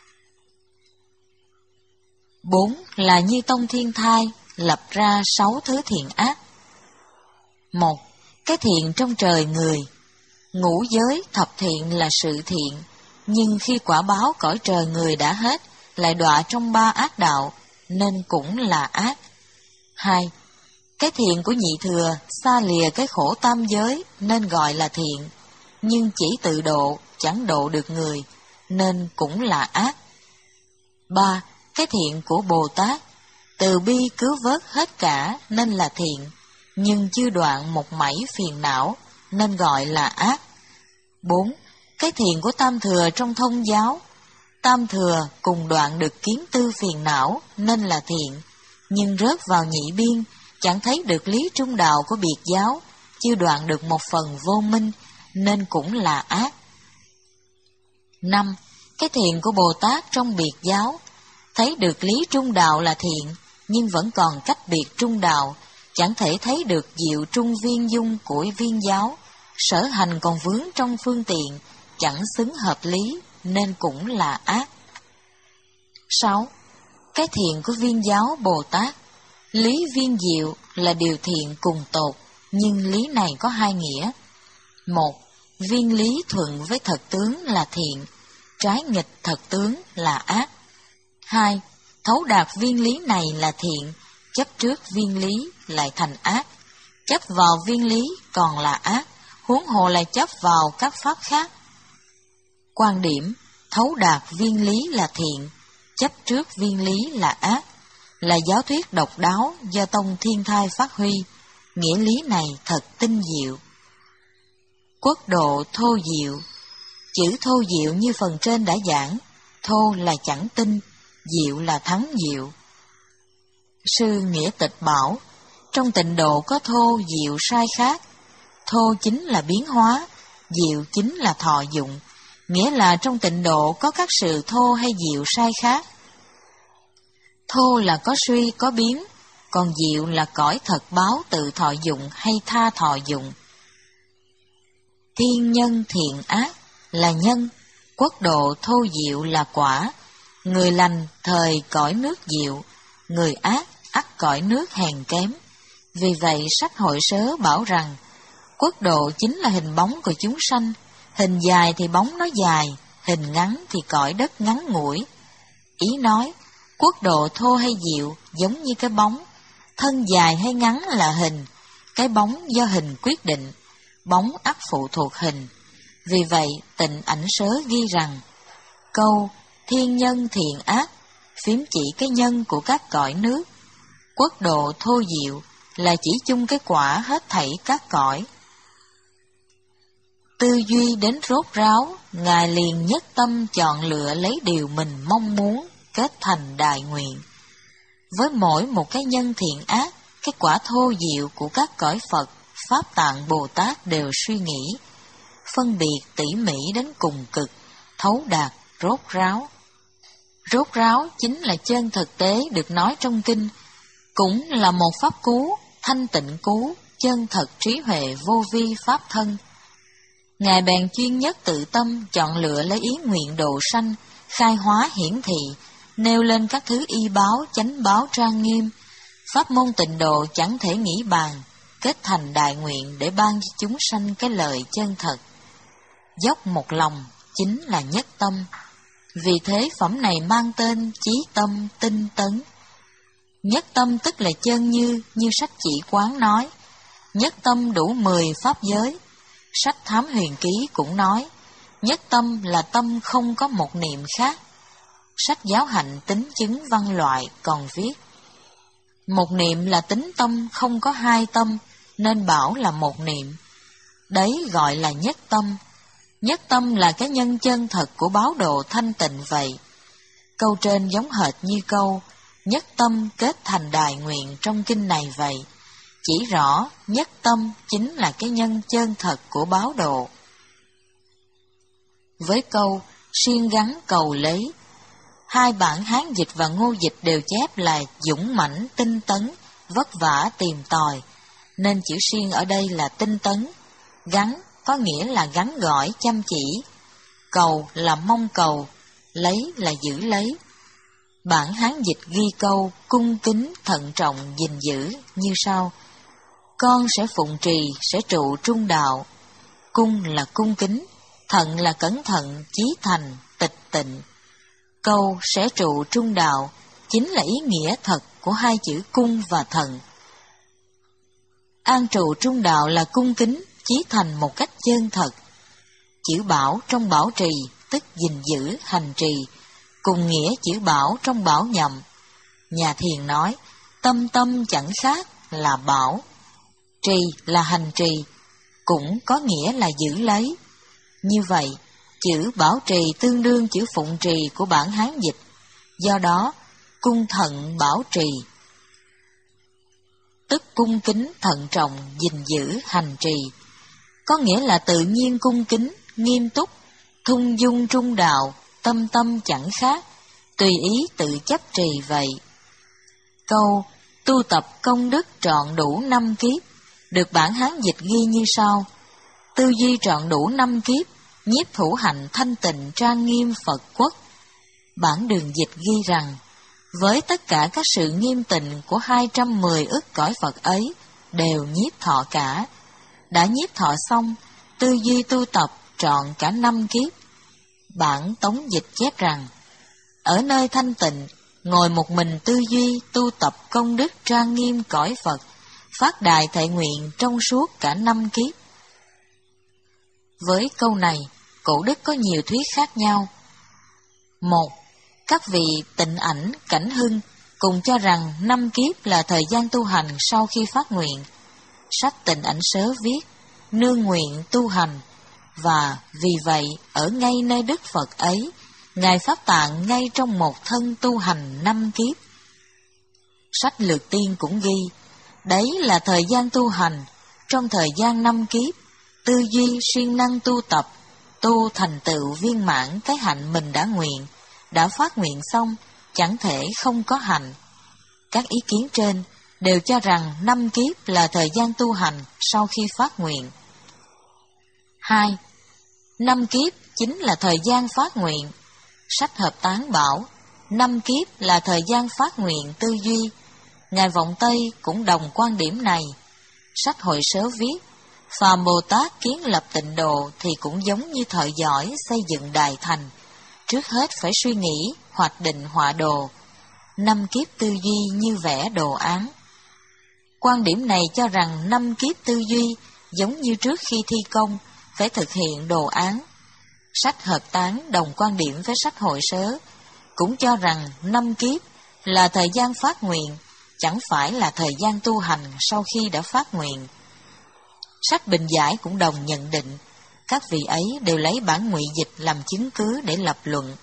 Bốn. Là như Tông Thiên Thai lập ra sáu thứ thiện ác. Một. Cái thiện trong trời người. Ngũ giới thập thiện là sự thiện, nhưng khi quả báo cõi trời người đã hết, lại đọa trong ba ác đạo, nên cũng là ác. Hai. Cái thiện của nhị thừa xa lìa cái khổ tam giới nên gọi là thiện, nhưng chỉ tự độ, chẳng độ được người, nên cũng là ác. Ba. Cái thiện của Bồ Tát từ bi cứu vớt hết cả nên là thiện, nhưng chưa đoạn một mảy phiền não nên gọi là ác. Bốn. Cái thiện của tam thừa trong thông giáo. Tam thừa cùng đoạn được kiến tư phiền não nên là thiện, nhưng rớt vào nhị biên, chẳng thấy được lý trung đạo của biệt giáo, chưa đoạn được một phần vô minh, nên cũng là ác. Năm. Cái thiện của Bồ Tát trong biệt giáo. Thấy được lý trung đạo là thiện, nhưng vẫn còn cách biệt trung đạo, chẳng thể thấy được diệu trung viên dung của viên giáo, sở hành còn vướng trong phương tiện, chẳng xứng hợp lý, nên cũng là ác. Sáu. Cái thiện của viên giáo Bồ Tát. Lý viên diệu là điều thiện cùng tột, nhưng lý này có hai nghĩa. Một. Viên lý thuận với thật tướng là thiện, trái nghịch thật tướng là ác. Hai. Thấu đạt viên lý này là thiện, chấp trước viên lý lại thành ác, chấp vào viên lý còn là ác, huống hồ lại chấp vào các pháp khác. Quan điểm thấu đạt viên lý là thiện, chấp trước viên lý là ác, là giáo thuyết độc đáo do Tông Thiên Thai phát huy. Nghĩa lý này thật tinh diệu. Quốc độ thô diệu. Chữ thô diệu như phần trên đã giảng, thô là chẳng tinh, diệu là thắng diệu. Sư Nghĩa Tịch bảo, trong tịnh độ có thô diệu sai khác. Thô chính là biến hóa, diệu chính là thọ dụng, nghĩa là trong tịnh độ có các sự thô hay diệu sai khác. Thô là có suy, có biến, còn diệu là cõi thật báo tự thọ dụng hay tha thọ dụng. Thiên nhân thiện ác là nhân, quốc độ thô diệu là quả. Người lành thời cõi nước diệu, người ác ắt cõi nước hèn kém. Vì vậy sách Hội Sớ bảo rằng, quốc độ chính là hình bóng của chúng sanh, hình dài thì bóng nó dài, hình ngắn thì cõi đất ngắn ngủi. Ý nói, quốc độ thô hay diệu giống như cái bóng, thân dài hay ngắn là hình, cái bóng do hình quyết định, bóng ắt phụ thuộc hình. Vì vậy Tịnh Ảnh Sớ ghi rằng, câu thiên nhân thiện ác phím chỉ cái nhân của các cõi nước, quốc độ thô diệu là chỉ chung cái quả hết thảy các cõi. Tư duy đến rốt ráo, Ngài liền nhất tâm chọn lựa lấy điều mình mong muốn, kết thành đại nguyện. Với mỗi một cái nhân thiện ác, cái quả thô diệu của các cõi Phật, Pháp Tạng Bồ Tát đều suy nghĩ, phân biệt tỉ mỉ đến cùng cực, thấu đạt, rốt ráo. Rốt ráo chính là chân thực tế được nói trong kinh, cũng là một pháp cú, thanh tịnh cú, chân thật trí huệ vô vi pháp thân. Ngài bèn chuyên nhất tự tâm chọn lựa lấy ý nguyện độ sanh, khai hóa hiển thị, nêu lên các thứ y báo, chánh báo trang nghiêm. Pháp môn tịnh độ chẳng thể nghĩ bàn, kết thành đại nguyện để ban cho chúng sanh cái lời chân thật. Dốc một lòng chính là nhất tâm. Vì thế phẩm này mang tên chí tâm tinh tấn. Nhất tâm tức là chân như, như sách Chỉ Quán nói. Nhất tâm đủ mười pháp giới. Sách Thám Huyền Ký cũng nói, nhất tâm là tâm không có một niệm khác. Sách Giáo Hạnh Tính Chứng Văn Loại còn viết, một niệm là tính tâm không có hai tâm, nên bảo là một niệm. Đấy gọi là nhất tâm. Nhất tâm là cái nhân chân thật của báo độ thanh tịnh vậy. Câu trên giống hệt như câu nhất tâm kết thành đại nguyện trong kinh này vậy. Chỉ rõ nhất tâm chính là cái nhân chân thật của báo độ. Với câu siêng gắng cầu lấy, hai bản Hán dịch và Ngô dịch đều chép là dũng mãnh tinh tấn, vất vả tìm tòi, nên chữ siêng ở đây là tinh tấn. Gắng có nghĩa là gắn gỏi chăm chỉ, cầu là mong cầu, lấy là giữ lấy. Bản Hán dịch ghi câu cung kính thận trọng gìn giữ như sau: con sẽ phụng trì, sẽ trụ trung đạo. Cung là cung kính, thận là cẩn thận, chí thành, tịch tịnh. Câu sẽ trụ trung đạo chính là ý nghĩa thật của hai chữ cung và thận. An trụ trung đạo là cung kính, chí thành một cách chân thật. Chữ bảo trong bảo trì tức gìn giữ, hành trì, cùng nghĩa chữ bảo trong bảo nhậm. Nhà thiền nói, tâm tâm chẳng khác là bảo. Trì là hành trì, cũng có nghĩa là giữ lấy. Như vậy, chữ bảo trì tương đương chữ phụng trì của bản Hán dịch. Do đó, cung thận bảo trì, tức cung kính thận trọng, gìn giữ, hành trì, có nghĩa là tự nhiên cung kính, nghiêm túc, thung dung trung đạo, tâm tâm chẳng khác, tùy ý tự chấp trì vậy. Câu tu tập công đức trọn đủ năm kiếp được bản Hán dịch ghi như sau: tư duy trọn đủ năm kiếp, nhiếp thủ hạnh thanh tịnh trang nghiêm Phật quốc. Bản Đường dịch ghi rằng, với tất cả các sự nghiêm tịnh của hai trăm mười ức cõi Phật ấy đều nhiếp thọ cả. Đã nhiếp thọ xong, tư duy tu tập trọn cả năm kiếp. Bản Tống dịch chép rằng, ở nơi thanh tịnh, ngồi một mình tư duy tu tập công đức trang nghiêm cõi Phật, phát đại thệ nguyện trong suốt cả năm kiếp. Với câu này, cổ đức có nhiều thuyết khác nhau. Một, các vị Tịnh Ảnh, Cảnh Hưng cùng cho rằng năm kiếp là thời gian tu hành sau khi phát nguyện. Sách Tịnh Ảnh Sớ viết, nương nguyện tu hành, và vì vậy ở ngay nơi Đức Phật ấy, Ngài Pháp Tạng ngay trong một thân tu hành năm kiếp. Sách Lược Tiên cũng ghi, đấy là thời gian tu hành, trong thời gian năm kiếp, tư duy siêng năng tu tập, tu thành tựu viên mãn cái hạnh mình đã nguyện, đã phát nguyện xong, chẳng thể không có hạnh. Các ý kiến trên đều cho rằng năm kiếp là thời gian tu hành sau khi phát nguyện. Hai, năm kiếp chính là thời gian phát nguyện. Sách Hợp Tán bảo, năm kiếp là thời gian phát nguyện tư duy. Ngài Vọng Tây cũng đồng quan điểm này. Sách Hội Sớ viết, phàm Bồ Tát kiến lập tịnh độ thì cũng giống như thợ giỏi xây dựng đài thành. Trước hết phải suy nghĩ, hoạch định họa đồ. Năm kiếp tư duy như vẽ đồ án. Quan điểm này cho rằng năm kiếp tư duy giống như trước khi thi công, phải thực hiện đồ án. Sách Hợp Tán đồng quan điểm với sách Hội Sớ, cũng cho rằng năm kiếp là thời gian phát nguyện, chẳng phải là thời gian tu hành sau khi đã phát nguyện. Sách Bình Giải cũng đồng nhận định, các vị ấy đều lấy bản ngụy dịch làm chứng cứ để lập luận.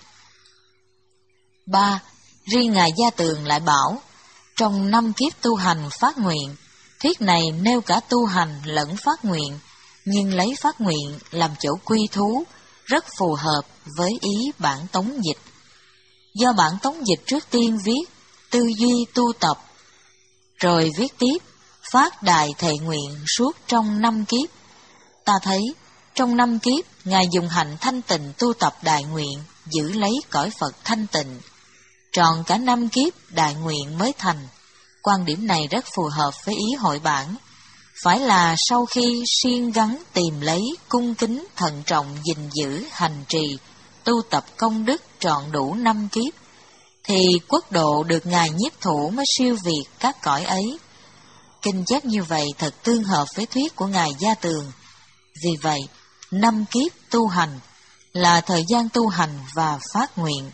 Ba, riêng Ngài Gia Tường lại bảo, trong năm kiếp tu hành phát nguyện, thuyết này nêu cả tu hành lẫn phát nguyện, nhưng lấy phát nguyện làm chỗ quy thú, rất phù hợp với ý bản tống dịch. Do bản tống dịch trước tiên viết tư duy tu tập, rồi viết tiếp phát đại thệ nguyện suốt trong năm kiếp. Ta thấy trong năm kiếp Ngài dùng hạnh thanh tịnh tu tập đại nguyện, giữ lấy cõi Phật thanh tịnh. Tròn cả năm kiếp đại nguyện mới thành. Quan điểm này rất phù hợp với ý hội bản. Phải là sau khi siêng gắng tìm lấy, cung kính, thận trọng, gìn giữ, hành trì, tu tập công đức trọn đủ năm kiếp, thì quốc độ được Ngài Nhiếp Thủ mới siêu việt các cõi ấy. Kinh chép như vậy thật tương hợp với thuyết của Ngài Gia Tường. Vì vậy, năm kiếp tu hành là thời gian tu hành và phát nguyện.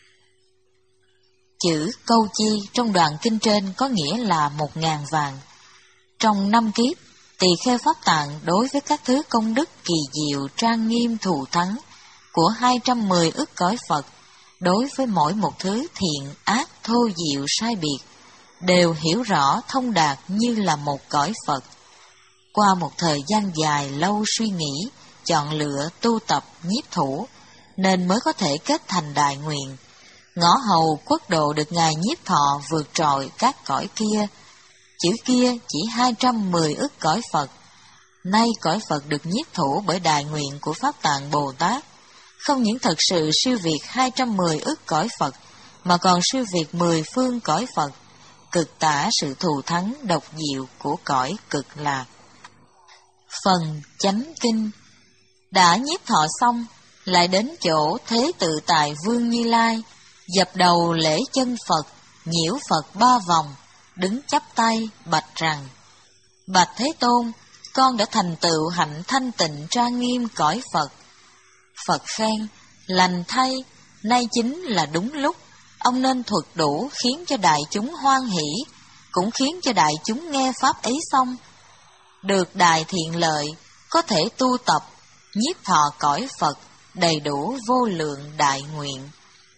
Chữ câu chi trong đoạn kinh trên có nghĩa là một ngàn vạn. Trong năm kiếp, tỳ kheo Pháp Tạng đối với các thứ công đức kỳ diệu trang nghiêm thù thắng của hai trăm mười ức cõi Phật, đối với mỗi một thứ thiện ác thô diệu sai biệt, đều hiểu rõ thông đạt như là một cõi Phật. Qua một thời gian dài lâu suy nghĩ, chọn lựa tu tập nhiếp thủ, nên mới có thể kết thành đại nguyện. Ngõ hầu quốc độ được Ngài Nhiếp Thọ vượt trội các cõi kia. Chữ kia chỉ hai trăm mười ức cõi Phật. Nay cõi Phật được nhiếp thủ bởi đại nguyện của Pháp Tạng Bồ Tát, không những thật sự siêu việt hai trăm mười ức cõi Phật, mà còn siêu việt mười phương cõi Phật, cực tả sự thù thắng độc diệu của cõi cực lạc. Phần chánh kinh. Đã nhiếp thọ xong, lại đến chỗ Thế Tự Tại Vương Như Lai, dập đầu lễ chân Phật, nhiễu Phật ba vòng, đứng chắp tay bạch rằng: Bạch Thế Tôn, con đã thành tựu hạnh thanh tịnh trang nghiêm cõi Phật. Phật khen: lành thay, nay chính là đúng lúc, ông nên thuật đủ khiến cho đại chúng hoan hỷ, cũng khiến cho đại chúng nghe pháp ấy xong, được đại thiện lợi, có thể tu tập, nhiếp thọ cõi Phật, đầy đủ vô lượng đại nguyện.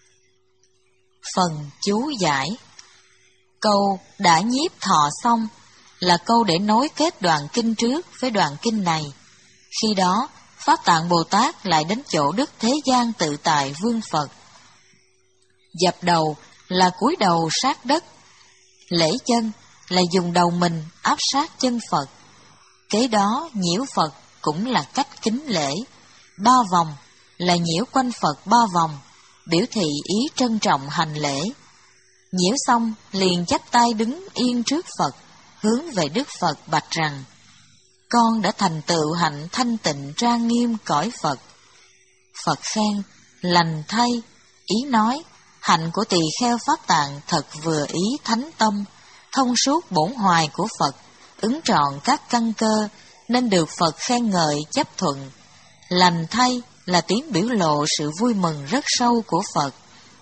Phần chú giải. Câu đã nhiếp thọ xong là câu để nối kết đoạn kinh trước với đoạn kinh này. Khi đó, Pháp Tạng Bồ Tát lại đến chỗ Đức Thế Gian Tự Tại Vương Phật. Dập đầu là cúi đầu sát đất. Lễ chân là dùng đầu mình áp sát chân Phật. Kế đó nhiễu Phật cũng là cách kính lễ. Ba vòng là nhiễu quanh Phật ba vòng, biểu thị ý trân trọng hành lễ. Nhiễu xong liền chắp tay đứng yên trước Phật, hướng về Đức Phật bạch rằng: con đã thành tựu hạnh thanh tịnh trang nghiêm cõi Phật. Phật khen: lành thay, ý nói hạnh của tỳ kheo Pháp Tạng thật vừa ý thánh tâm, thông suốt bổn hoài của Phật, ứng trọn các căn cơ, nên được Phật khen ngợi chấp thuận. lành thay là tiếng biểu lộ sự vui mừng rất sâu của Phật.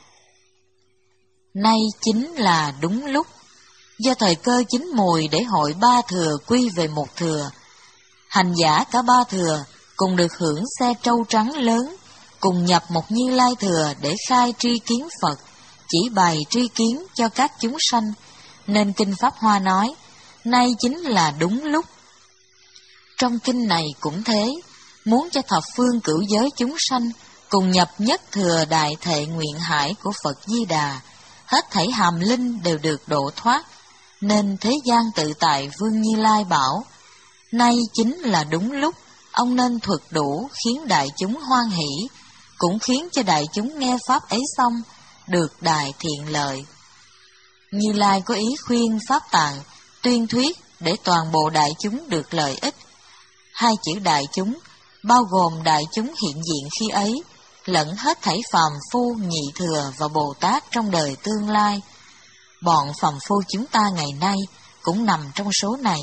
Nay chính là đúng lúc, do thời cơ chín mùi để hội ba thừa quy về một thừa. Hành giả cả ba thừa cùng được hưởng xe trâu trắng lớn, cùng nhập một Như Lai thừa để khai tri kiến Phật, chỉ bày tri kiến cho các chúng sanh, nên Kinh Pháp Hoa nói, nay chính là đúng lúc. Trong kinh này cũng thế, muốn cho thập phương cửu giới chúng sanh cùng nhập nhất thừa đại thệ nguyện hải của Phật Di Đà, hết thảy hàm linh đều được độ thoát, nên thế gian tự tại Vương Như Lai bảo, nay chính là đúng lúc, ông nên thuật đủ khiến đại chúng hoan hỷ, cũng khiến cho đại chúng nghe pháp ấy xong, được đại thiện lợi. Như Lai có ý khuyên Pháp Tạng, tuyên thuyết để toàn bộ đại chúng được lợi ích. Hai chữ đại chúng, bao gồm đại chúng hiện diện khi ấy, lẫn hết thảy phàm phu, nhị thừa và Bồ Tát trong đời tương lai. Bọn phàm phu chúng ta ngày nay cũng nằm trong số này.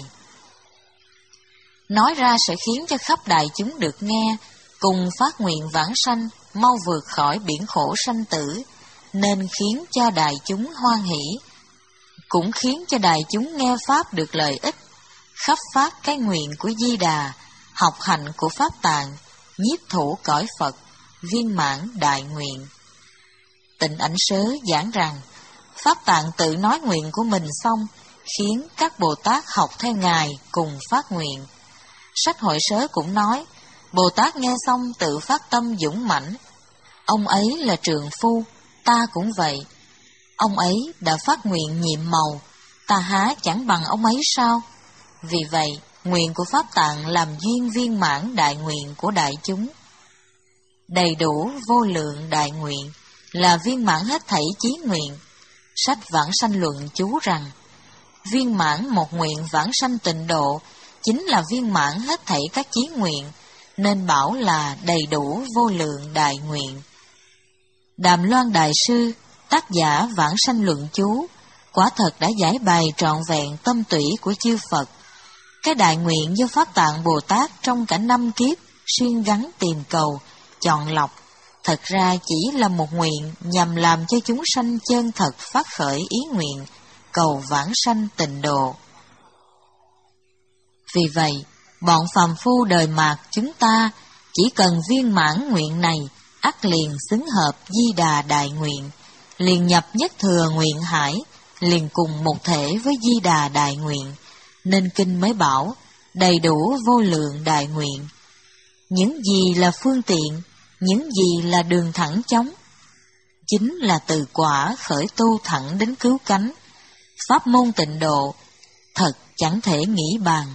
Nói ra sẽ khiến cho khắp đại chúng được nghe, cùng phát nguyện vãng sanh, mau vượt khỏi biển khổ sanh tử, nên khiến cho đại chúng hoan hỷ, cũng khiến cho đại chúng nghe Pháp được lợi ích, khắp phát cái nguyện của Di Đà, học hạnh của Pháp Tạng, nhiếp thủ cõi Phật, viên mãn đại nguyện. Tịnh Ảnh Sớ giảng rằng, Pháp Tạng tự nói nguyện của mình xong, khiến các Bồ Tát học theo Ngài cùng phát nguyện. Sách Hội Sớ cũng nói, Bồ Tát nghe xong tự phát tâm dũng mãnh. Ông ấy là trượng phu, ta cũng vậy. Ông ấy đã phát nguyện nhiệm màu, ta há chẳng bằng ông ấy sao? Vì vậy, nguyện của Pháp Tạng làm duyên viên mãn đại nguyện của đại chúng. Đầy đủ vô lượng đại nguyện là viên mãn hết thảy chí nguyện. Sách Vãng Sanh Luận chú rằng, viên mãn một nguyện vãng sanh tịnh độ chính là viên mãn hết thảy các chí nguyện, nên bảo là đầy đủ vô lượng đại nguyện. Đàm Loan Đại Sư, tác giả Vãng Sanh Luận chú, quả thật đã giải bày trọn vẹn tâm tủy của chư Phật. Cái đại nguyện do Pháp Tạng Bồ Tát trong cả năm kiếp siêng gắng tìm cầu, chọn lọc, thật ra chỉ là một nguyện nhằm làm cho chúng sanh chân thật phát khởi ý nguyện, cầu vãng sanh tịnh độ. Vì vậy, bọn phàm phu đời mạt chúng ta chỉ cần viên mãn nguyện này, ắt liền xứng hợp Di Đà đại nguyện, liền nhập nhất thừa nguyện hải, liền cùng một thể với Di Đà đại nguyện, nên kinh mới bảo đầy đủ vô lượng đại nguyện. Những gì là phương tiện, những gì là đường thẳng chóng? Chính là từ quả khởi tu thẳng đến cứu cánh. Pháp môn tịnh độ thật chẳng thể nghĩ bàn.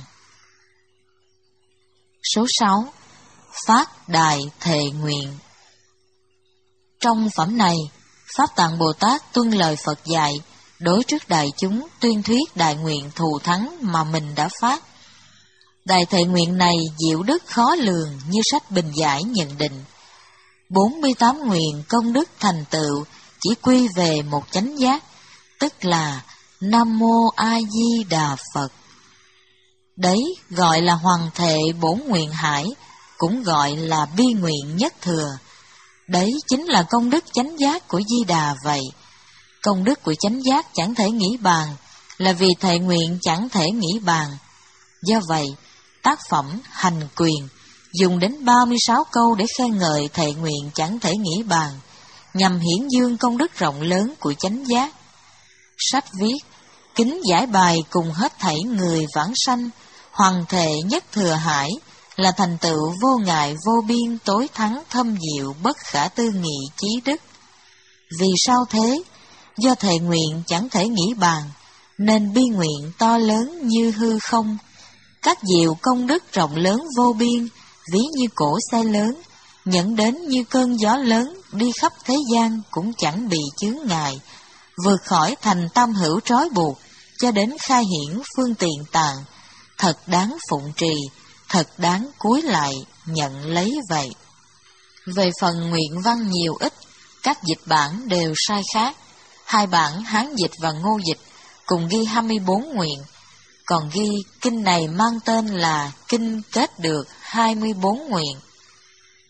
Số sáu. Phát đại thệ nguyện. Trong phẩm này, Pháp Tạng Bồ Tát tuân lời Phật dạy, đối trước đại chúng tuyên thuyết đại nguyện thù thắng mà mình đã phát. Đại thệ nguyện này diệu đức khó lường như sách Bình Giải nhận định. bốn mươi tám nguyện công đức thành tựu chỉ quy về một chánh giác, tức là Nam Mô A Di Đà Phật. Đấy gọi là hoàng thệ bổn nguyện hải, cũng gọi là bi nguyện nhất thừa. Đấy chính là công đức chánh giác của Di Đà vậy. Công đức của chánh giác chẳng thể nghĩ bàn, là vì thệ nguyện chẳng thể nghĩ bàn. Do vậy, tác phẩm Hành Quyền dùng đến ba mươi sáu câu để khen ngợi thệ nguyện chẳng thể nghĩ bàn, nhằm hiển dương công đức rộng lớn của chánh giác. Sách viết, kính giải bài cùng hết thảy người vãng sanh, hoàng thệ nhất thừa hải, là thành tựu vô ngại vô biên tối thắng thâm diệu bất khả tư nghị chí đức. Vì sao thế? Do thệ nguyện chẳng thể nghĩ bàn, nên bi nguyện to lớn như hư không. Các diệu công đức rộng lớn vô biên, ví như cỗ xe lớn, nhận đến như cơn gió lớn, đi khắp thế gian cũng chẳng bị chướng ngại, vượt khỏi thành tam hữu trói buộc, cho đến khai hiển phương tiện tạng, thật đáng phụng trì, thật đáng cúi lại nhận lấy vậy. Về phần nguyện văn nhiều ít, các dịch bản đều sai khác. Hai bản Hán dịch và Ngô dịch cùng ghi hai mươi bốn nguyện, còn ghi kinh này mang tên là Kinh Kết Được hai mươi bốn nguyện.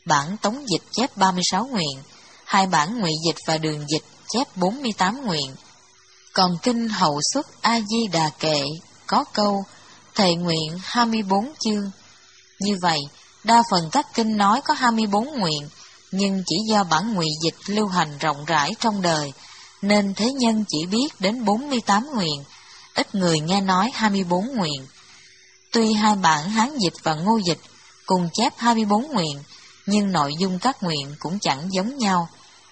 bản tống dịch chép ba mươi sáu nguyện, hai bản ngụy dịch và đường dịch chép bốn mươi tám nguyện. Còn kinh Hậu Xuất A Di Đà Kệ có câu thệ nguyện hai mươi bốn chương. Như vậy, đa phần các kinh nói có hai mươi bốn nguyện, nhưng chỉ do bản ngụy dịch lưu hành rộng rãi trong đời, nên thế nhân chỉ biết đến bốn mươi tám nguyện, ít người nghe nói hai mươi bốn nguyện. Tuy hai bản Hán dịch và Ngô dịch cùng chép hai mươi bốn nguyện, nhưng nội dung các nguyện cũng chẳng giống nhau.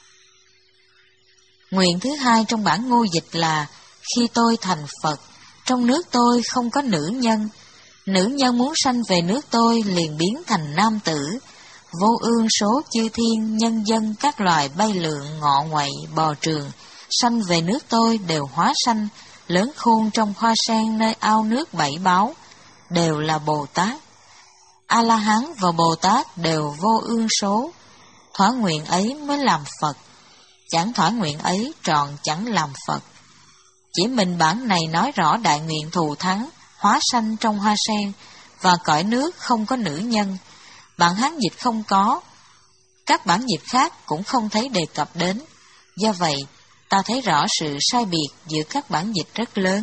Nguyện thứ hai trong bản Ngô dịch là khi tôi thành Phật, trong nước tôi không có nữ nhân. Nữ nhân muốn sanh về nước tôi liền biến thành nam tử. Vô ương số chư thiên, nhân dân, các loài bay lượn, ngọ nguậy, bò trường, sanh về nước tôi đều hóa sanh, lớn khôn trong hoa sen nơi ao nước bảy báu, đều là Bồ Tát. A-la-hán và Bồ Tát đều vô ương số, thỏa nguyện ấy mới làm Phật. Chẳng thỏa nguyện ấy trọn chẳng làm Phật. Chỉ mình bản này nói rõ đại nguyện thù thắng, hóa sanh trong hoa sen, và cõi nước không có nữ nhân. Bản Hán dịch không có, các bản dịch khác cũng không thấy đề cập đến. Do vậy, ta thấy rõ sự sai biệt giữa các bản dịch rất lớn.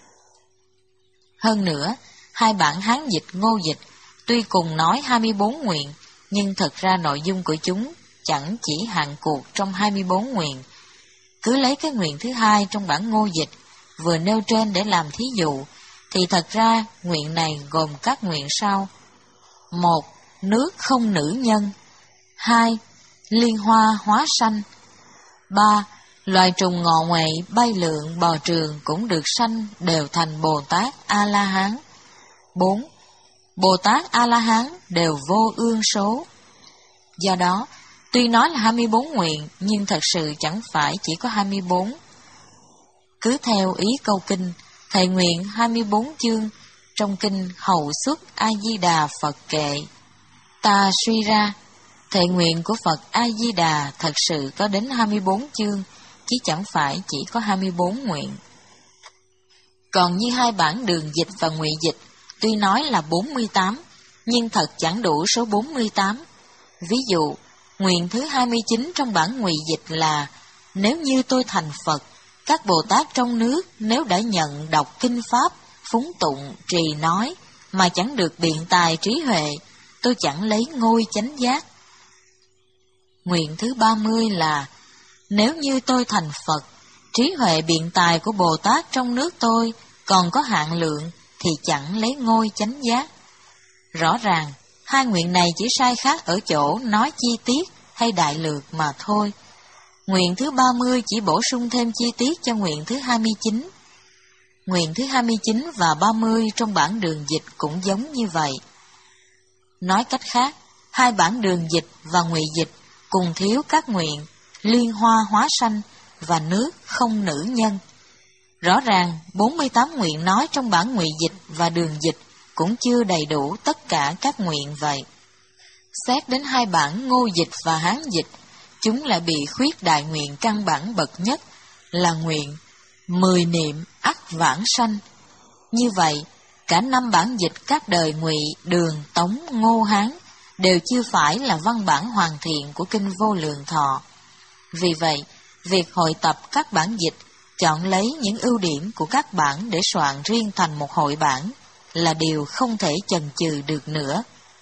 Hơn nữa, hai bản Hán dịch, Ngô dịch tuy cùng nói hai mươi bốn nguyện, nhưng thật ra nội dung của chúng chẳng chỉ hạn cuộc trong hai mươi bốn nguyện. Cứ lấy cái nguyện thứ hai trong bản Ngô dịch vừa nêu trên để làm thí dụ, thì thật ra nguyện này gồm các nguyện sau: một. Nước không nữ nhân. Hai. Liên hoa hóa sanh. Ba. Loài trùng ngọ nguậy, bay lượn, bò trường cũng được sanh đều thành Bồ Tát A-la-hán. Bốn. Bồ Tát A-la-hán đều vô ương số. Do đó, tuy nói là hai mươi bốn nguyện, nhưng thật sự chẳng phải chỉ có hai mươi bốn. Cứ theo ý câu kinh, thệ nguyện hai mươi bốn chương trong kinh Hậu Xuất A Di Đà Phật Kệ, ta suy ra thệ nguyện của Phật A Di Đà thật sự có đến hai mươi bốn chương, chứ chẳng phải chỉ có hai mươi bốn nguyện. Còn như hai bản đường dịch và ngụy dịch, tuy nói là bốn mươi tám, nhưng thật chẳng đủ số bốn mươi tám. Ví dụ, nguyện thứ hai mươi chín trong bản ngụy dịch là: nếu như tôi thành Phật, các Bồ Tát trong nước nếu đã nhận đọc kinh pháp, phúng tụng, trì nói, mà chẳng được biện tài trí huệ, tôi chẳng lấy ngôi chánh giác. Nguyện thứ ba mươi là: nếu như tôi thành Phật, trí huệ biện tài của Bồ Tát trong nước tôi còn có hạn lượng, thì chẳng lấy ngôi chánh giác. Rõ ràng, hai nguyện này chỉ sai khác ở chỗ nói chi tiết hay đại lược mà thôi. Nguyện thứ ba mươi chỉ bổ sung thêm chi tiết cho nguyện thứ hai mươi chín. Nguyện thứ hai mươi chín và ba mươi trong bản đường dịch cũng giống như vậy. Nói cách khác, hai bản đường dịch và ngụy dịch cùng thiếu các nguyện liên hoa hóa sanh và nước không nữ nhân. Rõ ràng, bốn mươi tám nguyện nói trong bản ngụy dịch và đường dịch cũng chưa đầy đủ tất cả các nguyện vậy. Xét đến hai bản Ngô dịch và Hán dịch, chúng lại bị khuyết đại nguyện căn bản bậc nhất là nguyện mười niệm ắt vãng sanh. Như vậy, cả năm bản dịch các đời Ngụy, Đường, Tống, Ngô, Hán đều chưa phải là văn bản hoàn thiện của kinh Vô Lượng Thọ. Vì vậy, việc hội tập các bản dịch, chọn lấy những ưu điểm của các bản để soạn riêng thành một hội bản là điều không thể chần chừ được nữa.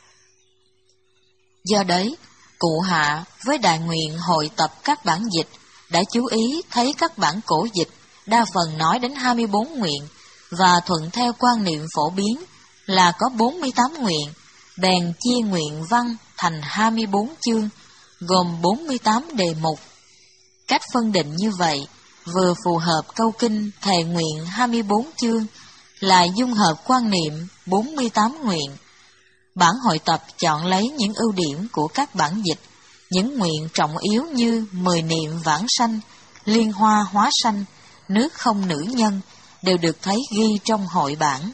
Do đấy, Cụ Hạ với đại nguyện hội tập các bản dịch đã chú ý thấy các bản cổ dịch đa phần nói đến hai mươi bốn nguyện, và thuận theo quan niệm phổ biến là có bốn mươi tám nguyện, bèn chia nguyện văn thành hai mươi bốn chương, gồm bốn mươi tám đề mục. Cách phân định như vậy vừa phù hợp câu kinh thệ nguyện hai mươi bốn chương, lại dung hợp quan niệm bốn mươi tám nguyện. Bản hội tập chọn lấy những ưu điểm của các bản dịch, những nguyện trọng yếu như mười niệm vãng sanh, liên hoa hóa sanh, nước không nữ nhân đều được thấy ghi trong hội bản.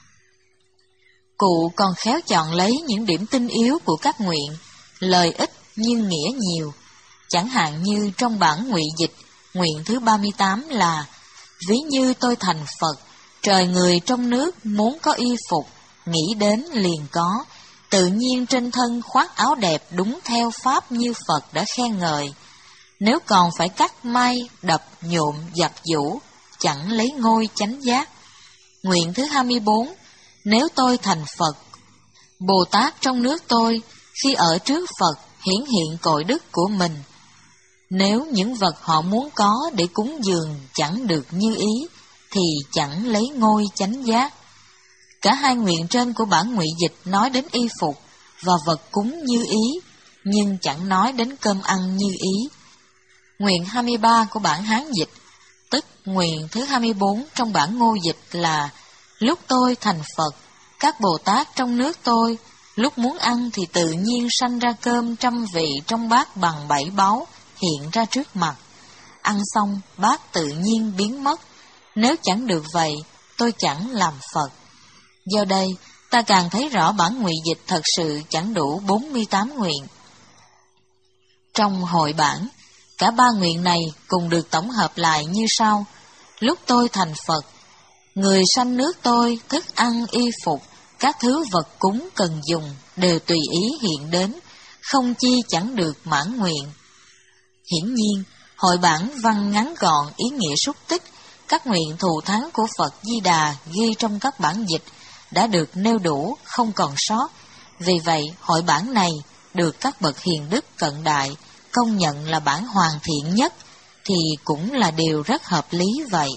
Cụ còn khéo chọn lấy những điểm tinh yếu của các nguyện, lời ít nhưng nghĩa nhiều. Chẳng hạn như trong bản ngụy dịch, nguyện thứ ba mươi tám là: ví như tôi thành Phật, trời người trong nước muốn có y phục, nghĩ đến liền có, tự nhiên trên thân khoác áo đẹp đúng theo pháp như Phật đã khen ngợi. Nếu còn phải cắt may, đập, nhuộm, giặt giũ, chẳng lấy ngôi chánh giác. Nguyện thứ hai mươi bốn, nếu tôi thành Phật, Bồ Tát trong nước tôi, khi ở trước Phật, hiển hiện cội đức của mình. Nếu những vật họ muốn có để cúng dường chẳng được như ý, thì chẳng lấy ngôi chánh giác. Cả hai nguyện trên của bản ngụy dịch nói đến y phục và vật cúng như ý, nhưng chẳng nói đến cơm ăn như ý. Nguyện hai mươi ba của bản Hán dịch, tức nguyện thứ hai mươi bốn trong bản Ngô dịch là: lúc tôi thành Phật, các Bồ Tát trong nước tôi, lúc muốn ăn thì tự nhiên sanh ra cơm trăm vị trong bát bằng bảy báu, hiện ra trước mặt. Ăn xong, bát tự nhiên biến mất. Nếu chẳng được vậy, tôi chẳng làm Phật. Do đây, ta càng thấy rõ bản ngụy dịch thật sự chẳng đủ bốn mươi tám nguyện. Trong hội bản, cả ba nguyện này cùng được tổng hợp lại như sau: lúc tôi thành Phật, người sanh nước tôi, thức ăn, y phục, các thứ vật cúng cần dùng đều tùy ý hiện đến, không chi chẳng được mãn nguyện. Hiển nhiên, hội bản văn ngắn gọn, ý nghĩa xúc tích, các nguyện thù thắng của Phật Di Đà ghi trong các bản dịch đã được nêu đủ, không còn sót. Vì vậy, hội bản này được các bậc hiền đức cận đại công nhận là bản hoàn thiện nhất, thì cũng là điều rất hợp lý vậy.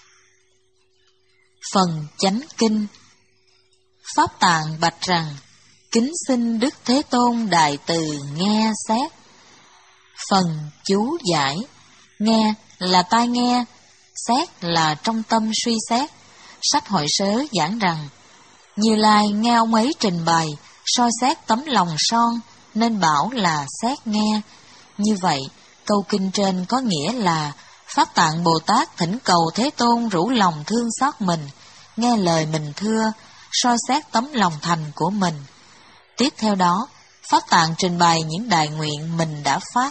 Phần chánh kinh. Pháp Tạng bạch rằng: kính xin Đức Thế Tôn Đại Từ nghe xét. Phần chú giải. Nghe là tai nghe, xét là trong tâm suy xét. Sách Hội Sớ giảng rằng: Như Lai nghe ông ấy trình bày, soi xét tấm lòng son, nên bảo là xét nghe. Như vậy, câu kinh trên có nghĩa là Pháp Tạng Bồ Tát thỉnh cầu Thế Tôn rủ lòng thương xót mình, nghe lời mình thưa, soi xét tấm lòng thành của mình. Tiếp theo đó, Pháp Tạng trình bày những đại nguyện mình đã phát.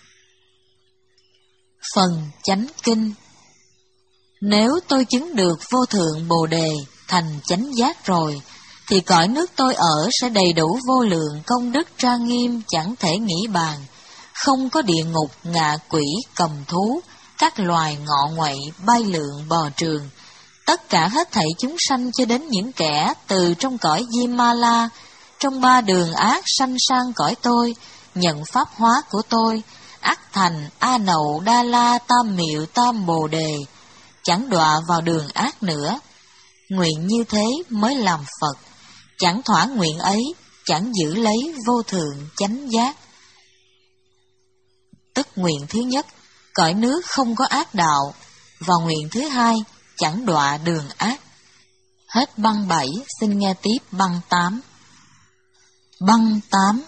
Phần chánh kinh. Nếu tôi chứng được vô thượng Bồ Đề, thành chánh giác rồi, thì cõi nước tôi ở sẽ đầy đủ vô lượng công đức trang nghiêm chẳng thể nghĩ bàn, không có địa ngục, ngạ quỷ, cầm thú, các loài ngọ nguậy, bay lượn, bò trường, tất cả hết thảy chúng sanh cho đến những kẻ từ trong cõi Diêm Ma La, trong ba đường ác sanh sang cõi tôi, nhận pháp hóa của tôi, ắt thành A Nậu Đa La Tam Miệu Tam Bồ Đề, chẳng đọa vào đường ác nữa. Nguyện như thế mới làm Phật, chẳng thỏa nguyện ấy, chẳng giữ lấy vô thượng chánh giác. Tức nguyện thứ nhất, cõi nước không có ác đạo, và nguyện thứ hai, chẳng đọa đường ác. Hết băng bảy, xin nghe tiếp băng tám. Băng tám.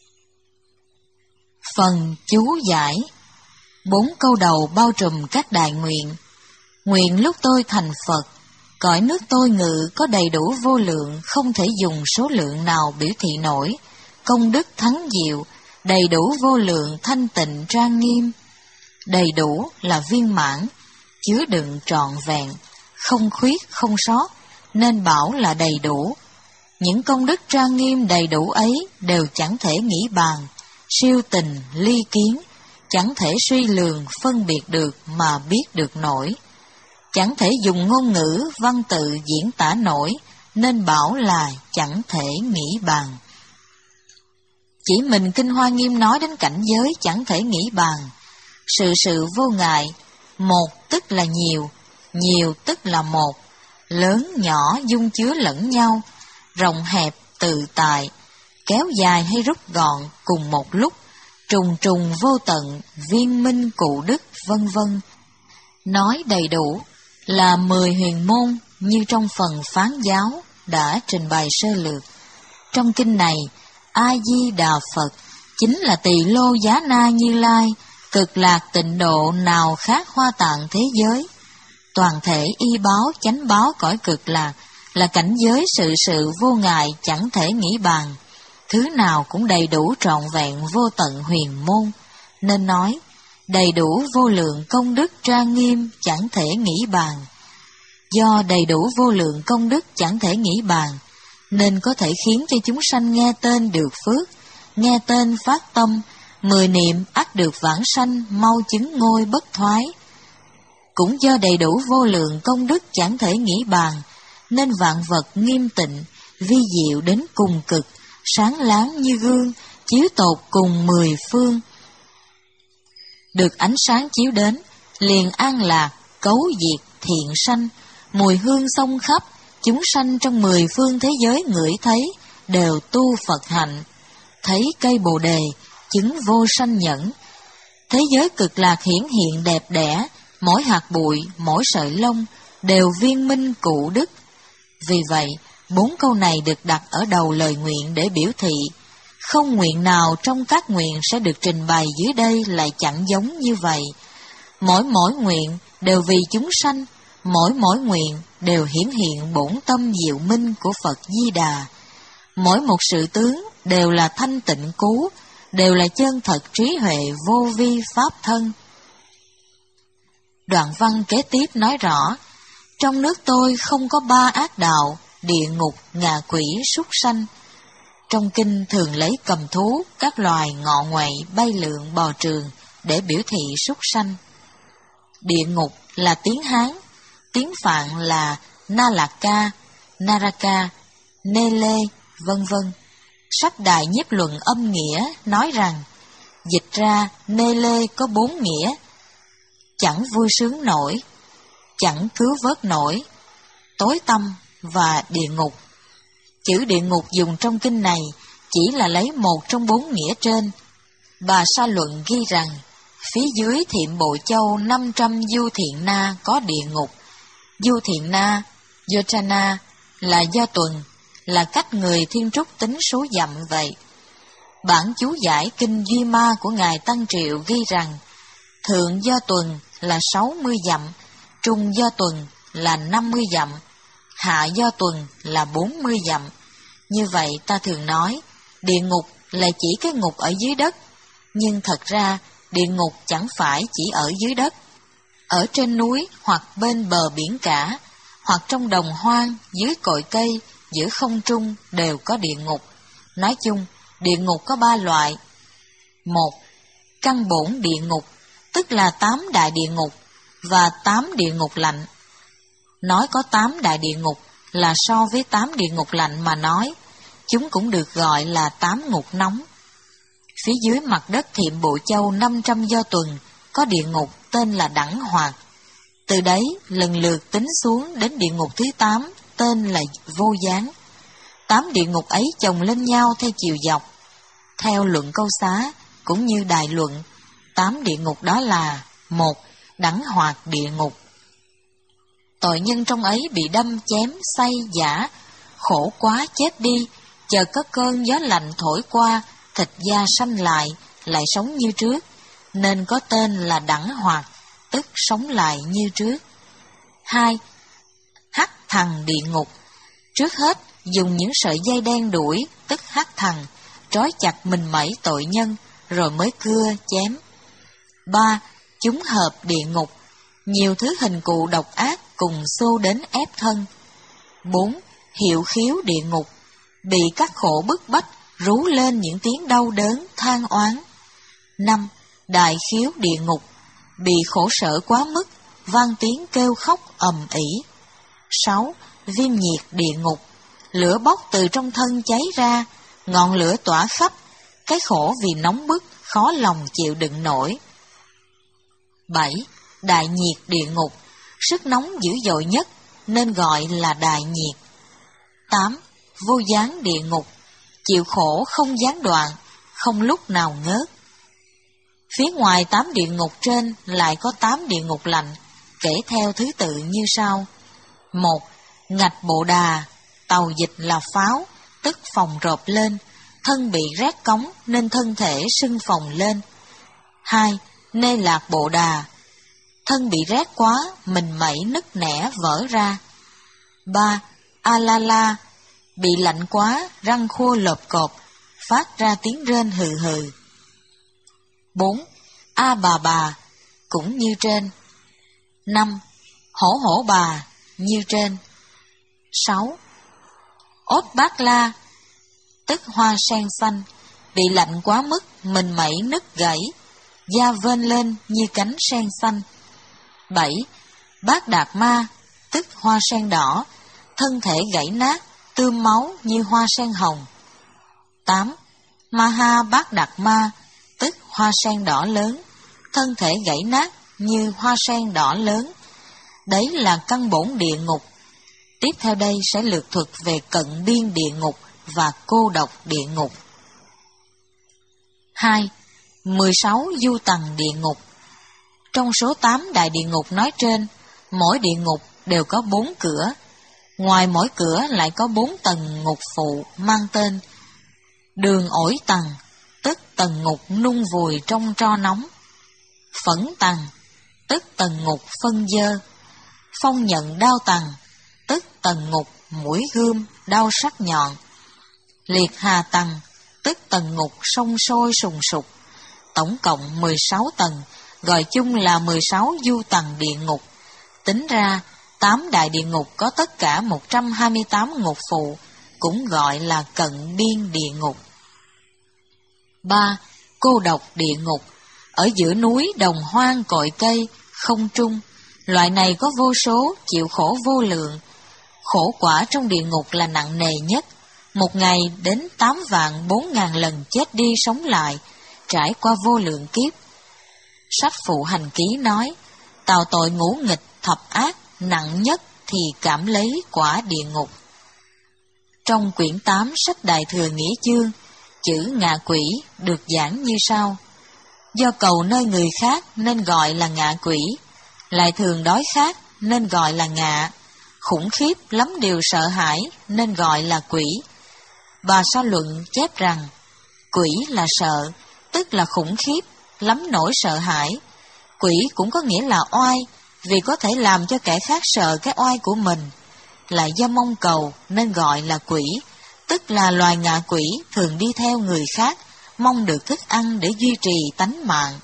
Phần chú giải. Bốn câu đầu bao trùm các đại nguyện. Nguyện lúc tôi thành Phật, cõi nước tôi ngự có đầy đủ vô lượng, không thể dùng số lượng nào biểu thị nổi, công đức thắng diệu, đầy đủ vô lượng thanh tịnh trang nghiêm. Đầy đủ là viên mãn, chứa đựng trọn vẹn, không khuyết không sót, nên bảo là đầy đủ. Những công đức trang nghiêm đầy đủ ấy đều chẳng thể nghĩ bàn, siêu tình ly kiến, chẳng thể suy lường phân biệt được mà biết được nổi, chẳng thể dùng ngôn ngữ văn tự diễn tả nổi, nên bảo là chẳng thể nghĩ bàn. Chỉ mình Kinh Hoa Nghiêm nói đến cảnh giới chẳng thể nghĩ bàn. Sự sự vô ngại, một tức là nhiều, nhiều tức là một, lớn nhỏ dung chứa lẫn nhau, rộng hẹp tự tại, kéo dài hay rút gọn cùng một lúc, trùng trùng vô tận, viên minh cụ đức, vân vân. Nói đầy đủ là mười huyền môn như trong phần phán giáo đã trình bày sơ lược. Trong kinh này, A-di-đà Phật chính là Tỳ Lô Giá Na Như Lai, cực lạc tịnh độ nào khác Hoa Tạng thế giới. Toàn thể y báo chánh báo cõi cực lạc là cảnh giới sự sự vô ngại chẳng thể nghĩ bàn, thứ nào cũng đầy đủ trọn vẹn vô tận huyền môn, nên nói đầy đủ vô lượng công đức trang nghiêm chẳng thể nghĩ bàn. Do đầy đủ vô lượng công đức chẳng thể nghĩ bàn, nên có thể khiến cho chúng sanh nghe tên được phước, nghe tên phát tâm, mười niệm ắt được vãng sanh, mau chứng ngôi bất thoái. Cũng do đầy đủ vô lượng công đức chẳng thể nghĩ bàn, nên vạn vật nghiêm tịnh, vi diệu đến cùng cực, sáng láng như gương, chiếu tột cùng mười phương. Được ánh sáng chiếu đến, liền an lạc, cấu diệt, thiện sanh, mùi hương xông khắp, chúng sanh trong mười phương thế giới ngửi thấy, đều tu Phật hạnh, thấy cây Bồ Đề, chứng vô sanh nhẫn. Thế giới cực lạc hiển hiện đẹp đẽ, mỗi hạt bụi, mỗi sợi lông, đều viên minh cụ đức. Vì vậy, bốn câu này được đặt ở đầu lời nguyện để biểu thị, không nguyện nào trong các nguyện sẽ được trình bày dưới đây lại chẳng giống như vậy. Mỗi mỗi nguyện đều vì chúng sanh, mỗi mỗi nguyện đều hiển hiện bổn tâm diệu minh của Phật Di Đà. Mỗi một sự tướng đều là thanh tịnh cứu, đều là chân thật trí huệ vô vi pháp thân. Đoạn văn kế tiếp nói rõ, trong nước tôi không có ba ác đạo, địa ngục, ngạ quỷ, súc sanh. Trong kinh thường lấy cầm thú, các loài ngọ nguậy, bay lượn, bò trường để biểu thị súc sanh. Địa ngục là tiếng Hán, tiếng Phạn là Na-lạc-ca, Naraka, Nê-lê, vân vân. Sách Đại Nhiếp Luận Âm Nghĩa nói rằng, dịch ra Nê-lê có bốn nghĩa: chẳng vui sướng nổi, chẳng cứu vớt nổi, tối tăm và địa ngục. Chữ địa ngục dùng trong kinh này chỉ là lấy một trong bốn nghĩa trên. Bà Sa Luận ghi rằng, phía dưới Thiệm Bộ Châu năm trăm du thiện na có địa ngục. Du thiện na, Yotana, là do tuần, là cách người Thiên Trúc tính số dặm vậy. Bản chú giải kinh Duy Ma của Ngài Tăng Triệu ghi rằng, thượng do tuần là sáu mươi dặm, trung do tuần là năm mươi dặm, hạ do tuần là bốn mươi dặm. Như vậy ta thường nói, địa ngục là chỉ cái ngục ở dưới đất, nhưng thật ra địa ngục chẳng phải chỉ ở dưới đất. Ở trên núi hoặc bên bờ biển cả, hoặc trong đồng hoang, dưới cội cây, giữa không trung đều có địa ngục. Nói chung, địa ngục có ba loại. Một, căn bổn địa ngục, tức là tám đại địa ngục, và tám địa ngục lạnh. Nói có tám đại địa ngục là so với tám địa ngục lạnh mà nói, chúng cũng được gọi là tám ngục nóng. Phía dưới mặt đất Thiệm Bộ Châu năm trăm do tuần có địa ngục tên là Đẳng Hoạt. Từ đấy lần lượt tính xuống đến địa ngục thứ tám tên là Vô Gián. Tám địa ngục ấy chồng lên nhau theo chiều dọc. Theo luận Câu Xá cũng như Đại Luận, tám địa ngục đó là: một, Đẳng Hoạt địa ngục. Tội nhân trong ấy bị đâm chém, xay, giã, khổ quá chết đi, chờ có cơn gió lạnh thổi qua, thịt da sanh lại, lại sống như trước, nên có tên là Đẳng Hoạt, tức sống lại như trước. Hai, Hắc Thằng địa ngục. Trước hết dùng những sợi dây đen đuổi, tức hắc thằng, trói chặt mình mẩy tội nhân, rồi mới cưa chém. Ba, Chúng hợp địa ngục. Nhiều thứ hình cụ độc ác cùng xô đến ép thân. Bốn, Hiệu khiếu địa ngục. Bị các khổ bức bách, rú lên những tiếng đau đớn, than oán. Năm, Đại khiếu địa ngục. Bị khổ sở quá mức, vang tiếng kêu khóc ầm ĩ. Sáu, Viêm nhiệt địa ngục. Lửa bốc từ trong thân cháy ra, ngọn lửa tỏa khắp, cái khổ vì nóng bức, khó lòng chịu đựng nổi. Bảy, Đại nhiệt địa ngục. Sức nóng dữ dội nhất, nên gọi là đại nhiệt. Tám, Vô gián địa ngục. Chịu khổ không gián đoạn, không lúc nào ngớt. Phía ngoài tám địa ngục trên lại có tám địa ngục lạnh, kể theo thứ tự như sau. Một, Ngạch Bộ Đà. Tàu dịch là pháo, tức phồng rộp lên, thân bị rét cống nên thân thể sưng phồng lên. Hai, Nê Lạc Bộ Đà. Thân bị rét quá, mình mẩy nứt nẻ vỡ ra. Ba, A-la-la. Bị lạnh quá, răng khô lợp cộp, phát ra tiếng rên hừ hừ. Bốn, A-bà-bà. Cũng như trên. Năm, Hổ hổ bà. Như trên. Sáu, Ốt bát la, tức hoa sen xanh, bị lạnh quá mức, mình mẩy nứt gãy, da vên lên như cánh sen xanh. bảy. Bát đạt ma, tức hoa sen đỏ, thân thể gãy nát, tươm máu như hoa sen hồng. tám. Maha bát đạt ma, tức hoa sen đỏ lớn, thân thể gãy nát như hoa sen đỏ lớn. Đấy là căn bổn địa ngục. Tiếp theo đây sẽ lược thuật về cận biên địa ngục và cô độc địa ngục. hai. mười sáu du tầng địa ngục. Trong số tám đại địa ngục nói trên, mỗi địa ngục đều có bốn cửa. Ngoài mỗi cửa lại có bốn tầng ngục phụ mang tên đường ổi tầng, tức tầng ngục nung vùi trong tro nóng; phẫn tầng, tức tầng ngục phân dơ; phong nhận đao tầng, tức tầng ngục mũi gươm đao sắc nhọn; liệt hà tầng, tức tầng ngục sông sôi sùng sục. Tổng cộng mười sáu tầng, gọi chung là mười sáu du tầng địa ngục. Tính ra, tám đại địa ngục có tất cả một trăm hai mươi tám ngục phụ, cũng gọi là cận biên địa ngục. ba. Cô độc địa ngục. Ở giữa núi đồng hoang cội cây, không trung, loại này có vô số, chịu khổ vô lượng. Khổ quả trong địa ngục là nặng nề nhất, một ngày đến tám vạn bốn ngàn lần chết đi sống lại, trải qua vô lượng kiếp. Sách Phụ Hành Ký nói, tào tội ngũ nghịch thập ác, nặng nhất thì cảm lấy quả địa ngục. Trong quyển tám sách Đại Thừa Nghĩa Chương, chữ ngạ quỷ được giảng như sau: do cầu nơi người khác nên gọi là ngạ quỷ, lại thường đói khát nên gọi là ngạ, khủng khiếp lắm điều sợ hãi nên gọi là quỷ. Bà Sa Luận chép rằng, quỷ là sợ, tức là khủng khiếp, lắm nỗi sợ hãi. Quỷ cũng có nghĩa là oai, vì có thể làm cho kẻ khác sợ cái oai của mình. Lại do mong cầu nên gọi là quỷ, tức là loài ngạ quỷ thường đi theo người khác, mong được thức ăn để duy trì tánh mạng.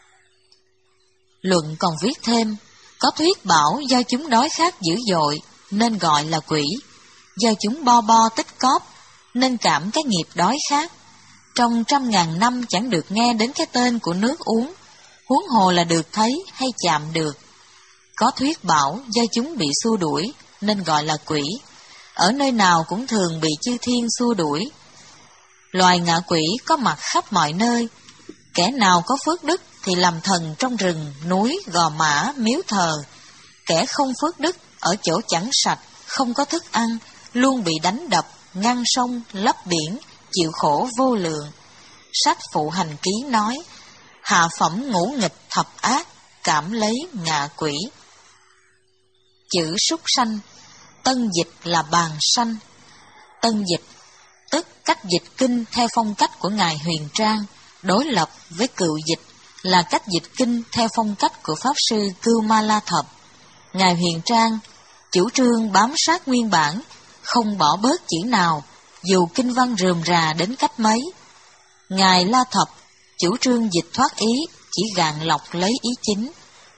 Luận còn viết thêm, có thuyết bảo do chúng đói khát dữ dội nên gọi là quỷ, do chúng bo bo tích cóp nên cảm cái nghiệp đói khát. Trong trăm ngàn năm chẳng được nghe đến cái tên của nước uống, huống hồ là được thấy hay chạm được. Có thuyết bảo do chúng bị xua đuổi nên gọi là quỷ, ở nơi nào cũng thường bị chư thiên xua đuổi. Loài ngạ quỷ có mặt khắp mọi nơi, kẻ nào có phước đức thì làm thần trong rừng, núi, gò mã, miếu thờ. Kẻ không phước đức ở chỗ chẳng sạch, không có thức ăn, luôn bị đánh đập, ngăn sông, lấp biển, chịu khổ vô lượng. Sách Phụ Hành Ký nói, hạ phẩm ngũ nghịch thập ác, cảm lấy ngạ quỷ. Chữ súc sanh, tân dịch là bàn sanh. Tân dịch, tức cách dịch kinh theo phong cách của Ngài Huyền Trang, đối lập với cựu dịch là cách dịch kinh theo phong cách của Pháp Sư Cưu Ma La Thập. Ngài Huyền Trang chủ trương bám sát nguyên bản, không bỏ bớt chữ nào, dù kinh văn rườm rà đến cách mấy. Ngài La Thập chủ trương dịch thoát ý, chỉ gạn lọc lấy ý chính.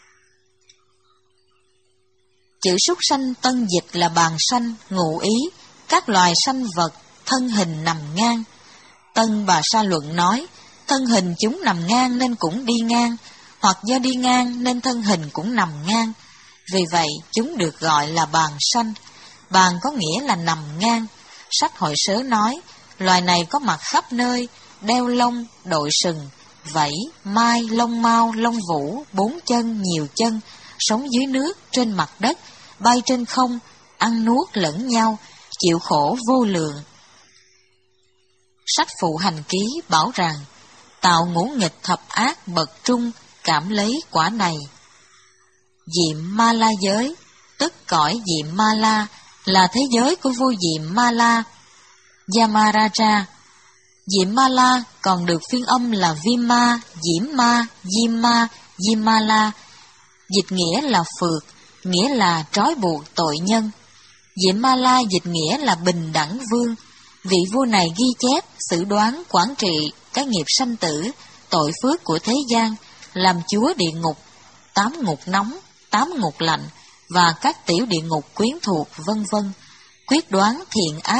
Chữ súc sanh tân dịch là bàn sanh, ngụ ý các loài sanh vật thân hình nằm ngang. Tân Bà Sa Luận nói, thân hình chúng nằm ngang nên cũng đi ngang, hoặc do đi ngang nên thân hình cũng nằm ngang. Vì vậy chúng được gọi là bàn sanh. Bàn có nghĩa là nằm ngang. Sách Hội Sớ nói, loài này có mặt khắp nơi, đeo lông, đội sừng, vảy, mai, lông mao, lông vũ, bốn chân, nhiều chân, sống dưới nước, trên mặt đất, bay trên không, ăn nuốt lẫn nhau, chịu khổ vô lượng. Sách Phụ Hành Ký bảo rằng, tạo ngũ nghịch thập ác bậc trung, cảm lấy quả này. Diệm Ma La giới, tức cõi Diệm Ma La, là thế giới của vua Diệm Ma La, Yamaraja. Diệm Ma La còn được phiên âm là Vima, Diễm Ma, Diêm Ma, Diêm Ma La. Dịch nghĩa là phượt, nghĩa là trói buộc tội nhân. Diệm Ma La dịch nghĩa là bình đẳng vương. Vị vua này ghi chép, xử đoán, quản trị cái nghiệp sanh tử, tội phước của thế gian, làm chúa địa ngục, tám ngục nóng, tám ngục lạnh và các tiểu địa ngục quyến thuộc, vân vân, quyết đoán thiện ác,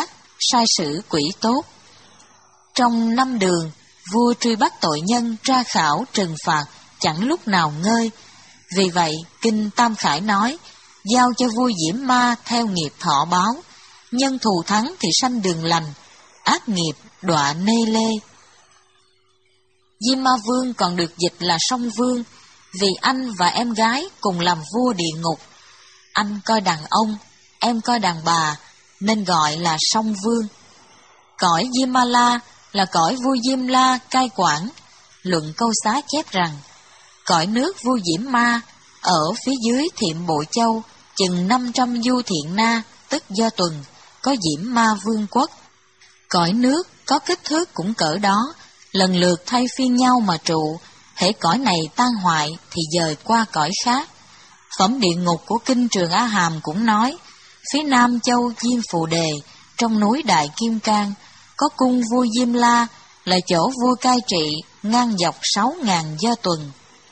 sai sử quỷ tốt. Trong năm đường, vua truy bắt tội nhân, tra khảo, trừng phạt, chẳng lúc nào ngơi. Vì vậy, Kinh Tam Khải nói, giao cho vua Diễm Ma theo nghiệp thọ báo, nhân thù thắng thì sanh đường lành, ác nghiệp đọa nê lê. Diêm Ma Vương còn được dịch là Song Vương, vì anh và em gái cùng làm vua địa ngục. Anh coi đàn ông, em coi đàn bà, nên gọi là Song Vương. Cõi Diêm Ma La là cõi vua Diêm La cai quản. Luận Câu Xá chép rằng, cõi nước vua Diễm Ma ở phía dưới Thiệm Bộ Châu, chừng năm trăm du thiện na, tức do tuần, có Diễm Ma Vương quốc. Cõi nước có kích thước cũng cỡ đó, lần lượt thay phiên nhau mà trụ, hễ cõi này tan hoại thì dời qua cõi khác. Phẩm địa ngục của Kinh Trường Á Hàm cũng nói, phía Nam Châu Diêm Phù Đề, trong núi Đại Kim Cang, có cung vua Diêm La, là chỗ vua cai trị, ngang dọc sáu ngàn do tuần.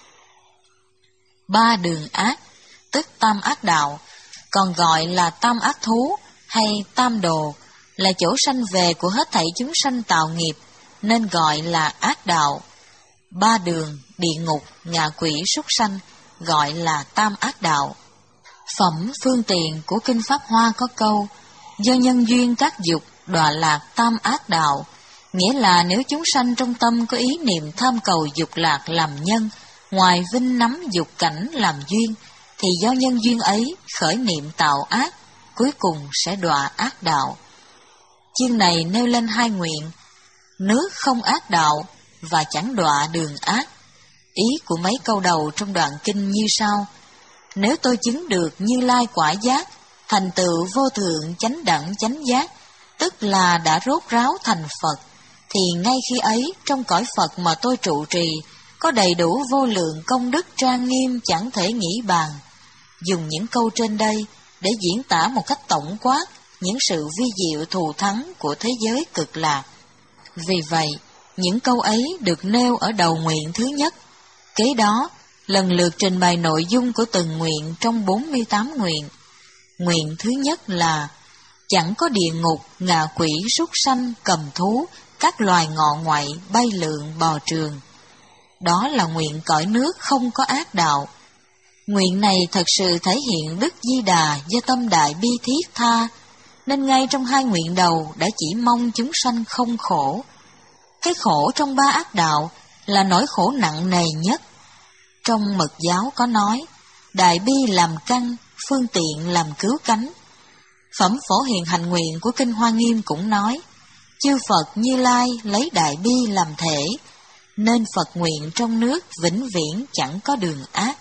Ba đường ác, tức tam ác đạo, còn gọi là tam ác thú hay tam đồ, là chỗ sanh về của hết thảy chúng sanh tạo nghiệp, nên gọi là ác đạo. Ba đường, địa ngục, ngạ quỷ, súc sanh, gọi là tam ác đạo. Phẩm Phương Tiện của Kinh Pháp Hoa có câu, do nhân duyên tác dục đọa lạc tam ác đạo, nghĩa là nếu chúng sanh trong tâm có ý niệm tham cầu dục lạc làm nhân, ngoài vinh nắm dục cảnh làm duyên, thì do nhân duyên ấy khởi niệm tạo ác, cuối cùng sẽ đọa ác đạo. Chương này nêu lên hai nguyện, nước không ác đạo và chẳng đọa đường ác. Ý của mấy câu đầu trong đoạn kinh như sau: nếu tôi chứng được Như Lai quả giác, thành tựu vô thượng chánh đẳng chánh giác, tức là đã rốt ráo thành Phật, thì ngay khi ấy trong cõi Phật mà tôi trụ trì, có đầy đủ vô lượng công đức trang nghiêm chẳng thể nghĩ bàn. Dùng những câu trên đây để diễn tả một cách tổng quát những sự vi diệu thù thắng của thế giới cực lạc. Vì vậy, những câu ấy được nêu ở đầu nguyện thứ nhất. Kế đó, lần lượt trình bày nội dung của từng nguyện trong bốn mươi tám nguyện. Nguyện thứ nhất là chẳng có địa ngục, ngạ quỷ, súc sanh, cầm thú, các loài ngọ ngoại, bay lượn, bò trường. Đó là nguyện cõi nước không có ác đạo. Nguyện này thật sự thể hiện Đức Di Đà do tâm đại bi thiết tha, nên ngay trong hai nguyện đầu đã chỉ mong chúng sanh không khổ. Cái khổ trong ba ác đạo là nỗi khổ nặng nề nhất. Trong Mật giáo có nói, đại bi làm căn, phương tiện làm cứu cánh. Phẩm Phổ Hiền Hành Nguyện của Kinh Hoa Nghiêm cũng nói, chư Phật Như Lai lấy đại bi làm thể, nên Phật nguyện trong nước vĩnh viễn chẳng có đường ác.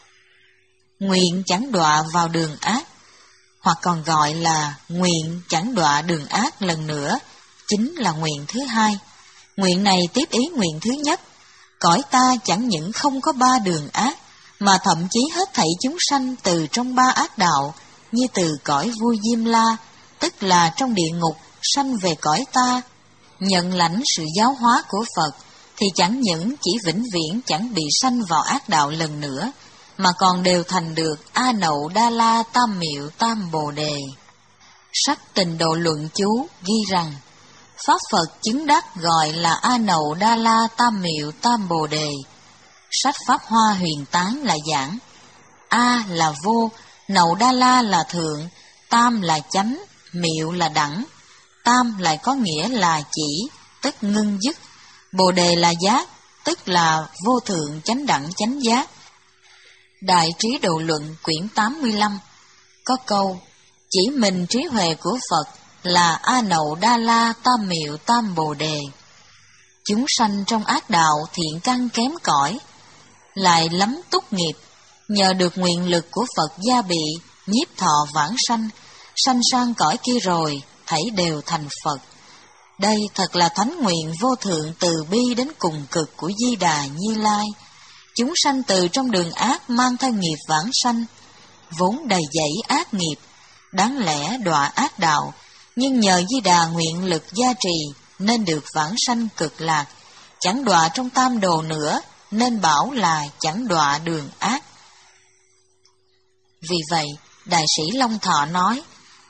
Nguyện chẳng đọa vào đường ác, hoặc còn gọi là nguyện chẳng đọa đường ác lần nữa, chính là nguyện thứ hai. Nguyện này tiếp ý nguyện thứ nhất, cõi ta chẳng những không có ba đường ác, mà thậm chí hết thảy chúng sanh từ trong ba ác đạo, như từ cõi vua Diêm La, tức là trong địa ngục, sanh về cõi ta, nhận lãnh sự giáo hóa của Phật, thì chẳng những chỉ vĩnh viễn chẳng bị sanh vào ác đạo lần nữa, mà còn đều thành được A Nậu Đa La Tam Miệu Tam Bồ Đề. Sách Tịnh Độ Luận Chú ghi rằng, Pháp Phật chứng đắc gọi là A Nậu Đa La Tam Miệu Tam Bồ Đề. Sách Pháp Hoa Huyền Tán là giảng, A là vô, Nậu Đa La là thượng, Tam là chánh, Miệu là đẳng. Tam lại có nghĩa là chỉ, tức ngưng dứt. Bồ Đề là giác, tức là vô thượng chánh đẳng chánh giác. Đại Trí Độ Luận quyển tám mươi lăm có câu, chỉ mình trí huệ của Phật là A Nậu Đa La Tam Miệu Tam Bồ Đề. Chúng sanh trong ác đạo thiện căn kém cỏi, lại lắm túc nghiệp, nhờ được nguyện lực của Phật gia bị, nhiếp thọ vãng sanh, sanh sang cõi kia rồi, thảy đều thành Phật. Đây thật là thánh nguyện vô thượng từ bi đến cùng cực của Di Đà Như Lai. Chúng sanh từ trong đường ác mang theo nghiệp vãng sanh, vốn đầy dẫy ác nghiệp, đáng lẽ đọa ác đạo, nhưng nhờ Di Đà nguyện lực gia trì nên được vãng sanh cực lạc, chẳng đọa trong tam đồ nữa, nên bảo là chẳng đọa đường ác. Vì vậy, Đại sĩ Long Thọ nói,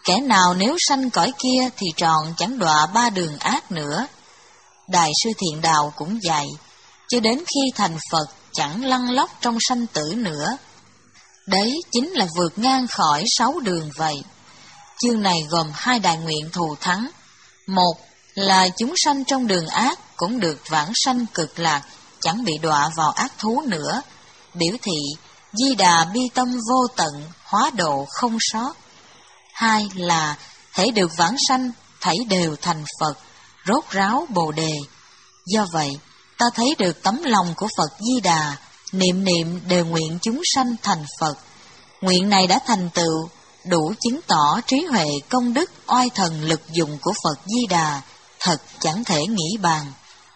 Kẻ nào nếu sanh cõi kia thì tròn chẳng đọa ba đường ác nữa. Đại sư Thiện Đạo cũng dạy, cho đến khi thành Phật chẳng lăn lóc trong sanh tử nữa. Đấy chính là vượt ngang khỏi sáu đường vậy. Chương này gồm hai đại nguyện thù thắng. Một là chúng sanh trong đường ác cũng được vãng sanh cực lạc, chẳng bị đọa vào ác thú nữa, biểu thị Di Đà bi tâm vô tận, hóa độ không sót. Hai là hễ được vãng sanh, thảy đều thành Phật, rốt ráo Bồ Đề. Do vậy, ta thấy được tấm lòng của Phật Di Đà, niệm niệm đều nguyện chúng sanh thành Phật. Nguyện này đã thành tựu, đủ chứng tỏ trí huệ công đức oai thần lực dụng của Phật Di Đà, thật chẳng thể nghĩ bàn.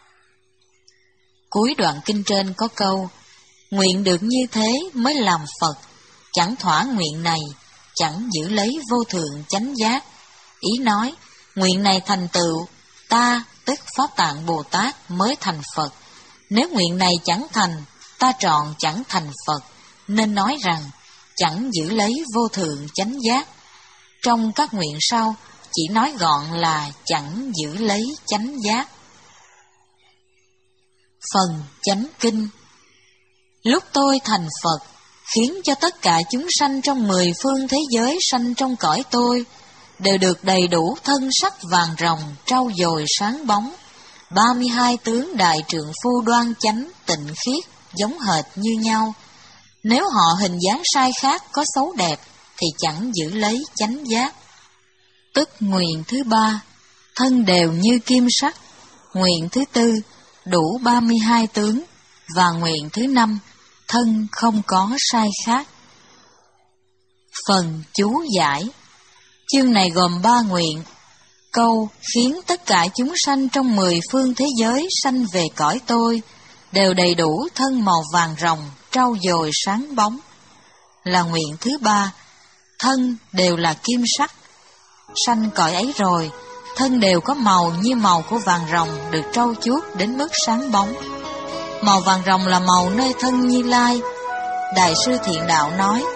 Cuối đoạn kinh trên có câu, nguyện được như thế mới làm Phật, chẳng thỏa nguyện này, chẳng giữ lấy vô thượng chánh giác. Ý nói, nguyện này thành tựu, ta tức Pháp Tạng Bồ Tát mới thành Phật. Nếu nguyện này chẳng thành, ta trọn chẳng thành Phật, nên nói rằng chẳng giữ lấy vô thượng chánh giác. Trong các nguyện sau, chỉ nói gọn là chẳng giữ lấy chánh giác. Phần chánh kinh. Lúc tôi thành Phật, khiến cho tất cả chúng sanh trong mười phương thế giới sanh trong cõi tôi, đều được đầy đủ thân sắc vàng ròng, trau dồi sáng bóng, ba mươi hai tướng đại trượng phu đoan chánh, tịnh khiết, giống hệt như nhau. Nếu họ hình dáng sai khác có xấu đẹp, thì chẳng giữ lấy chánh giác. Tức nguyện thứ ba, thân đều như kim sắc. Nguyện thứ tư, đủ ba mươi hai tướng. Và nguyện thứ năm, thân không có sai khác. Phần chú giải. Chương này gồm ba nguyện. Câu khiến tất cả chúng sanh trong mười phương thế giới sanh về cõi tôi, đều đầy đủ thân màu vàng ròng, trau dồi sáng bóng, là nguyện thứ ba. Thân đều là kim sắc. Sanh cõi ấy rồi, thân đều có màu như màu của vàng ròng, được trau chuốt đến mức sáng bóng. Màu vàng ròng là màu nơi thân Như Lai. Đại sư Thiện Đạo nói,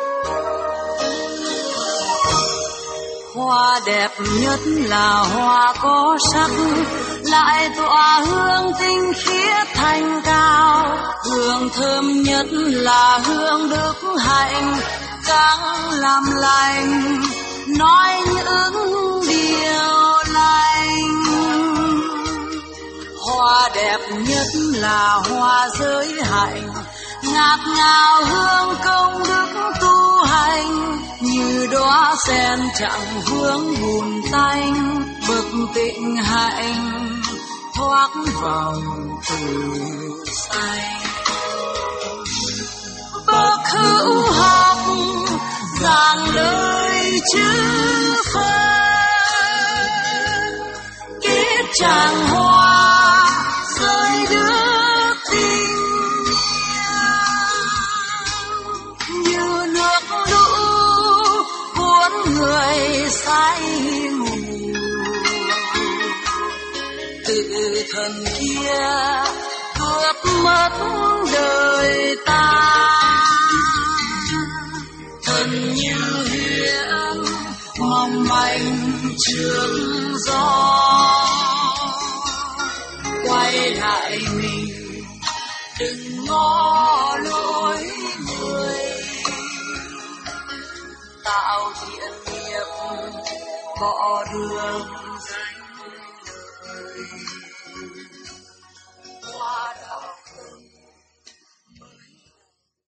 hoa đẹp nhất là hoa có sắc, lại tỏa hương tinh khiết thanh cao. Hương thơm nhất là hương đức hạnh, càng làm lành, nói những điều lành. Hoa đẹp nhất là hoa giới hạnh, ngát ngào hương công đức tu hành. Như đóa sen chẳng vương bùn tanh, bậc tịnh hạnh thoát vòng từ xanh. Bậc hữu học giảng lời chữ Phật, kết tràng hoa rơi nước tình như nước lũ cuốn người say ngủ. Tự thần kia cướp mất đời ta, thân như huyễn mong manh trường gió. Quay lại mình đừng ngó lối người, tạo thiện nghiệp bỏ